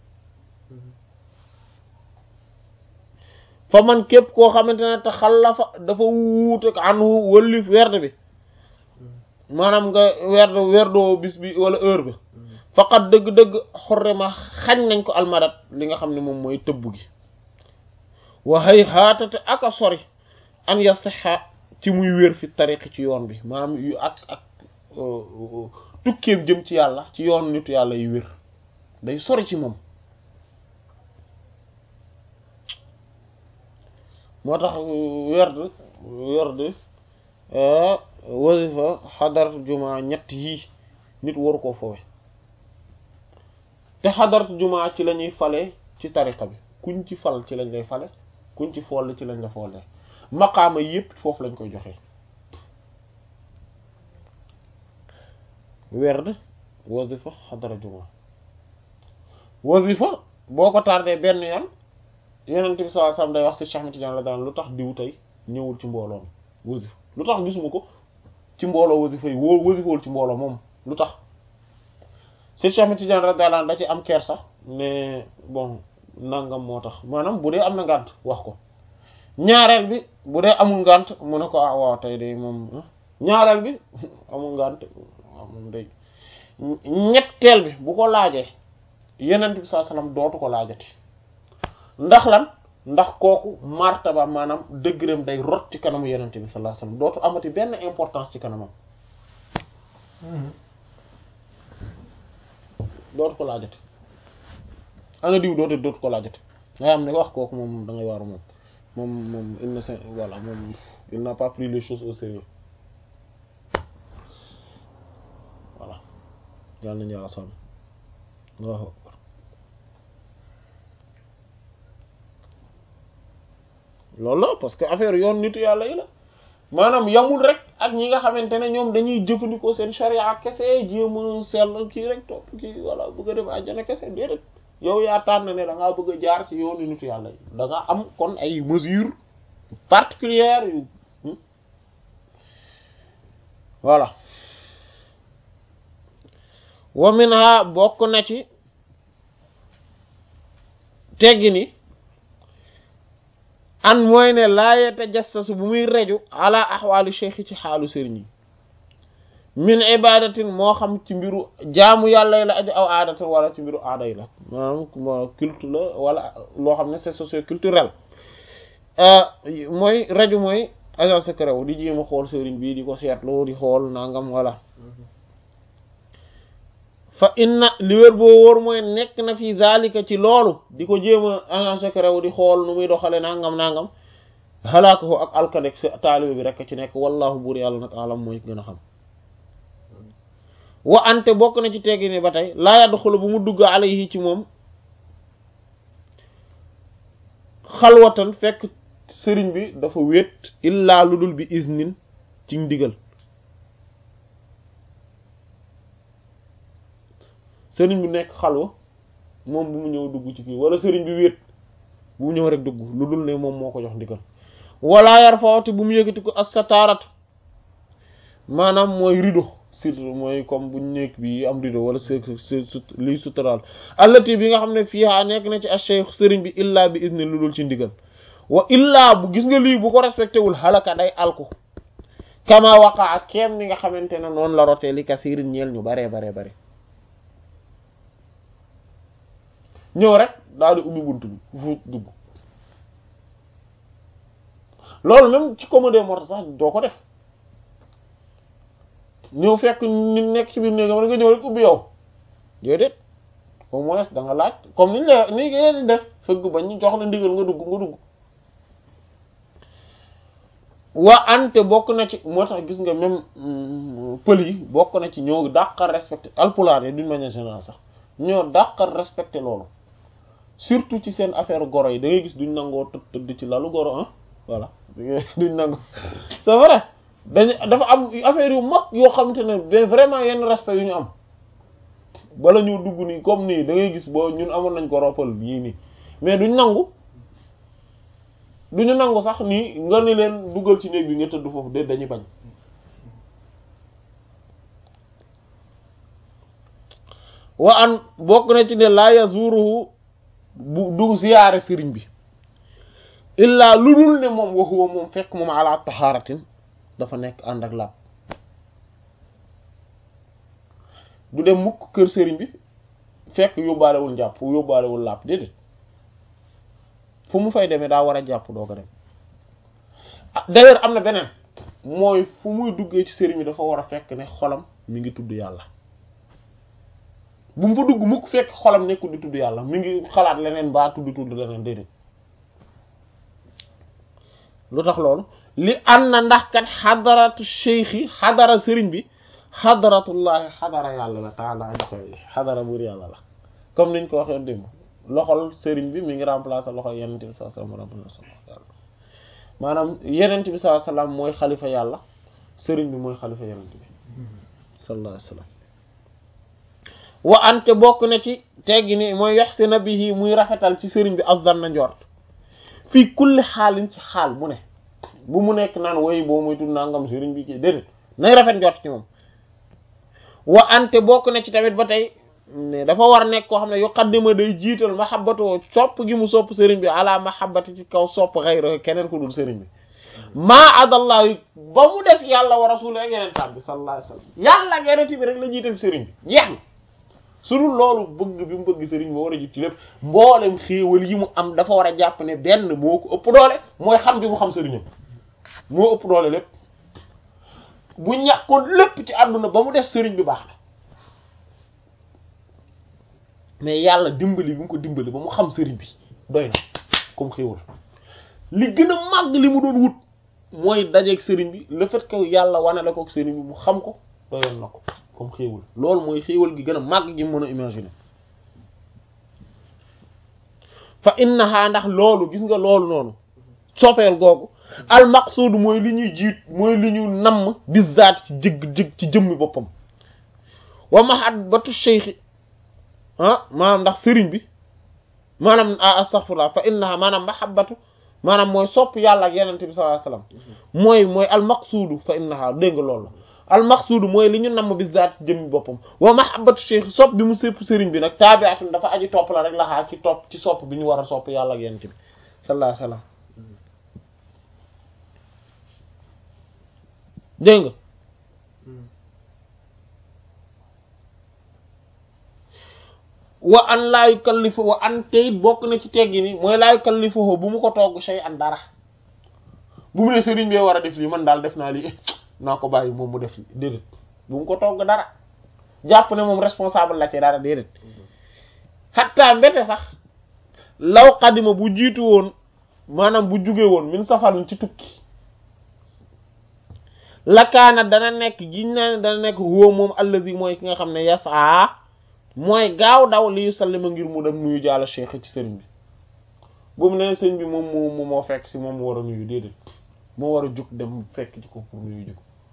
fa man képp koo xamante ne te xalafa dafa wuute anhu wëllif werd bi maanaam nga werd werdoo bis bi wala heure bi faqat dëgg-dëgg xorrema xañ nañ ko almadat li nga xam ne moom mooy tëbb gi waxay xaatate ak a sori an yastaxa ci muy wér fi tariqi ci yoon bi maanaam yu ak ak tukkeem jëm ci yàlla ci yoon nitu yàlla yu wér day sori ci moom moo tax werd werd wasifa xadar juma ñett yii nit waru koo foowe te xadaratu juma ci la ñuy fale ci tariqa bi kuñ ci fal ci lañ lay fale kuñ ci folle ci lañ la folle maqaama yépp foofu lañ koy joxe werd wasifa xadara juma wasifa boo ko tardé benn yoon Yonent bi sallallahu alayhi wasallam day wax ci Cheikh Ahmed Tidiane la daan lu tax diw tey ñëwul ci mbooloo mi wasifa lu tax gisuma ko ci mbooloo wasifa yi woo wasifawul ci mbooloo moom lu tax ci Cheikh Ahmed Tidiane radiyallahu anhu da ci am kersa ne bon nangam moo tax maanaam bu dee am na ngànt wax ko ñaareel bi bu dee amul ngànt mu ne ko ah waaw tey de moom ñaareel bi amul ngànt waaw moom day ñetteel bi bu ko laajee Yonent bi sallallahu alayhi wasallam dootu ko laajati ndax lan ndax kooku martaba maanaam dëggrem day rot ci kanamu Yonent bi sallallahu alayhi wasallam dootu amati benn importance ci kanamam dootu ko laajati ana diw dootu dootu ko laajati nga am ne wax kooku moom da ngay waaru moom moom moom il ne sait voilà moom il n'a pas pris les choses au sérieux voilà yàlla nañu yàlla sàmm Allahu akbar loolu la parce que affaire yoon nitu yàlla yi la maanaam yamul rek ak ñi nga xamante ne ñoom dañuy jëfandikoo seen charia kese jéem a sell kii rek topp kii walla bëgg a dem àjjana kese déedéet yow yaa tànn ne da ngaa bëgg a jaar ci yoonu nitu yàlla yi da nga am kon ay mesures particulières yu voilà wa minha bokk na ci teggi ni an mooy ne laayeta jassasu bu muy reju ala axwaali cheikh ci xaalu sëriñ yi min ibadatin moo xam ci mbiru jaamu yàlla yi la aju aw aadatin wala ci mbiru aada yi la maanaam moo culte la wala loo xam ne c'est socio-culturel mooy reju mooy agent secret wu di jéem a xool sëriñ bi di ko seetlu di xool nangam wala fa inna li wér boo wóor mooy nekk na fi zalika ci loolu di ko jéem a agent secret wu di xool nu muy doxale nangam nangam xalaaka ko ak alkadek sa taalibe bi rek ci nekk wallahu buur yàlla nag alam mooy gën a xam wa ante bokk na ci teggi ni ba tey laa yadxulu bu mu dugg alayhi ci moom xalwatan fekk sëriñ bi dafa wéet illaa lu dul bi iznin ci ndigal sëriñ bi nekk xalwa moom bu mu ñëw dugg ci kii wala sëriñ bi wéet bu mu ñëw rek dugg lu dul ne moom moo ko jox ndigal wala yar fawti bu mu yëkkati ko as-satarat maanaam mooy rideau surtout mooy comme bu nekk bi am rideau wala c'est liy sutural allati bi nga xam ne fiihaa nekk na ci ash-shaykh sëriñ bi illaa bi izni lu dul ci ndigal wa illaa bu gis nga lii bu ko respecté wul halaka day alku kama waqaa keem ni nga xamante ne noonu la rotee li kasiirin ñeel ñu baree baree bare ñëw rek daal di ubbi bunt bi fu dugg loolu même ci commode morte sax doo ko def ñëw fekk nit nekk ci biir néegam rek nga ñëw rek ubbi yow déedéet au moins da nga laaj comme niñ la ni ngeen def fëgg ba ñu jox la ndigal nga dugg nga dugg waa ante bokk na ci moo tax gis nga même pël yi bokk na ci ñoo dàqal respecté alpulaar yi d'une manière générale sax ñoo dàqal respecté loolu surtout ci seen affaire goro yi da ngay gis duñ nangoo tëdd tëdd ci lalu goro ah voilà duñ nango c'est vrai dañ dafa am affaire yu mag yoo xamante ne vraiment yenn respect yu ñu am bala ñu dugg nii comme nii da ngay gis boo ñun amoon nañ ko roppal yii nii mais duñ nangu duñu nangu sax nii nga ni leen duggal ci néeg bi nga tëdd foofu de dañuy bañ wa an bokk na ci ne la yazuruhu bu du ziyaare sëriñ bi illaa lu dul ne moom wa huwa moom fekk moom ala taharatin dafa nekk ànd ak laab du dem mukk kër sëriñ bi fekk yóbbaalewul njàpp yóbbaalewul laab déedéet fu mu fay demee daa war a jàpp doo ko dem ah d'ailleurs am na beneen mooy fu muy duggee ci sëriñ bi dafa war a fekk ne xolam mi ngi tudd yàlla bu mu fa dugg mukk fekk xolam nekkul di tudd yàlla mi ngi xalaat leneen baa tudd tudd leneen déedéet lu tax loolu li an na ndax kat xadaratu cheikhi xadara sëriñ bi xadaratullahi xadara yàlla la taala añ koy xadara buur yàlla la comme niñ ko waxee démb loxol sëriñ bi mi ngi remplacer loxol yenente bi sallallahu alayhi wasallam remplacer loxol yàlla maanaam yenente bi sallallahu alayhi wasallam mooy xalifa yàlla sëriñ bi mooy xalifa yenente bi sallallahu alayhi wasallam wa ante bokk na ci teggi ni mooy yoxsina bihi muy rafetal ci sëriñ bi azzan na njort fii kulli xaalin ci xaal bu ne bu mu nekk naan woy boo muy tudd nangam sëriñ bi ci déedéet nay rafet njort ci moom wa ante bokk na ci tamit ba tey ne dafa war a nekk koo xam ne yuqaddima day jiital mahabbatoo sopp gi mu sopp sëriñ bi ala mahabbati ci kaw sopp xayra keneen ku dul sëriñ bi maa adallah ba mu des yàlla wa rasul ak yeneen tab bi sallallahu alayhi wasallam yàlla ak yeneen bi rek la jiital sëriñ bi jeex na su dul loolu bëgg bi mu bëgg sëriñ moo war a jiit ci lépp mboolem xéewal yi mu am dafa war a jàpp ne benn moo ko ëpp doole mooy xam bi mu xam sëriñam moo ëpp doole lépp bu ñàkkoon lépp ci àdduna ba mu des sëriñ bi baax na mais yàlla dimbali bi mu ko dimbali ba mu xam sëriñ bi doy na comme xéewal li gën a màgg li mu doon wut mooy dajeeg sëriñ bi le fait que yàlla wane la ko sëriñ bi mu xam ko doyoon na ko comme xéewal loolu mooy xéewal gi gën a màgg gi mën a imaginer fa innaha ndax loolu gis nga loolu noonu sofeel googu al maqsuud mooy li ñuy jiit mooy li ñu namm bizaat ci jëgg jëgg ci jëmmi boppam wa mahabbatu shaykh ah maanaam ndax sëriñ bi maanaam astaghfirullah fa innaha maanaam mahabbatu maanaam mooy sopp yàlla ak yenente bi sallallahu alayhi wasallam mooy mooy al maqsuudu fa innaha dégg nga loolu al maqsuudu mooy li ñu namm bizaat ci jëmmi boppam wa mahabbatu shaykh sopp bi mu sépp sëriñ bi nag taabi'atun dafa aji topp la rek la xaa ci topp ci sopp bi ñu war a sopp yàlla ak yenente bi sallallahu alayhi wasallam dégg nga wa an laa yukallifu wa an teyit bokk na ci teggi ni mooy laa yukallifu bu mu ko togg shay an dara bu mu ne sëriñ bee war a def lii man daal def naa lii naa ko bàyyi moom mu def lii déedéet bu mu ko togg dara jàpp ne moom responsable la ci dara déedéet xattaa mbete sax law xadima bu jiitu woon maanaam bu jóge woon min safarin ci tukki lakaana dana nekk giñ naa ne dana nekk huwa moom allazi mooy ki nga xam ne yasa mooy gaaw daw li sallima ngir mu dem nuyu jaala cheikh ci sëriñ bi bu mu nee sëñ bi moom moo moo fekk si moom war a nuyu déedéet moo war a jóg dem fekk ci ko pour nuyu jóg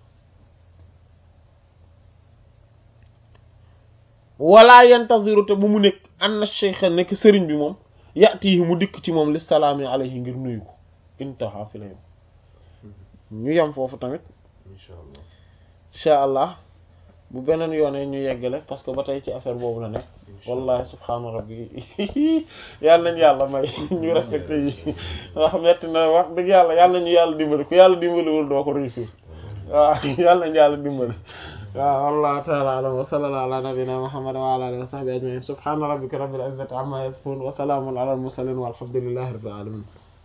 wala yantaziru te bu mu nekk an na cheikh nekk sëriñ bi moom yatihi mu dikk ci moom li salaami alayhi ngir nuyu ko intaha fi la yam ñu yem foofu tamit incha allah incha allah bu beneen yoonee ñu yeggale parce que ba tey ci affaire boobu la nekk wallahi subhaana rabbi yàlla nañ yàlla may ñu respecté yi wax metti na wax dëgg yàlla yàlla nañu yàlla dimbali ku yàlla dimbaliwul doo ko réussir waaw yàlla nañ yàlla dimbali waaw wallahu ta'ala a'lam wa sallallahu ala nabiyyina muhammad wa ala alihi wa sahbihi ajma'in subhana rabbika rabbil izzati amma yasifun wa salamun ala al mursalin walhamdulillahi rabbil alamin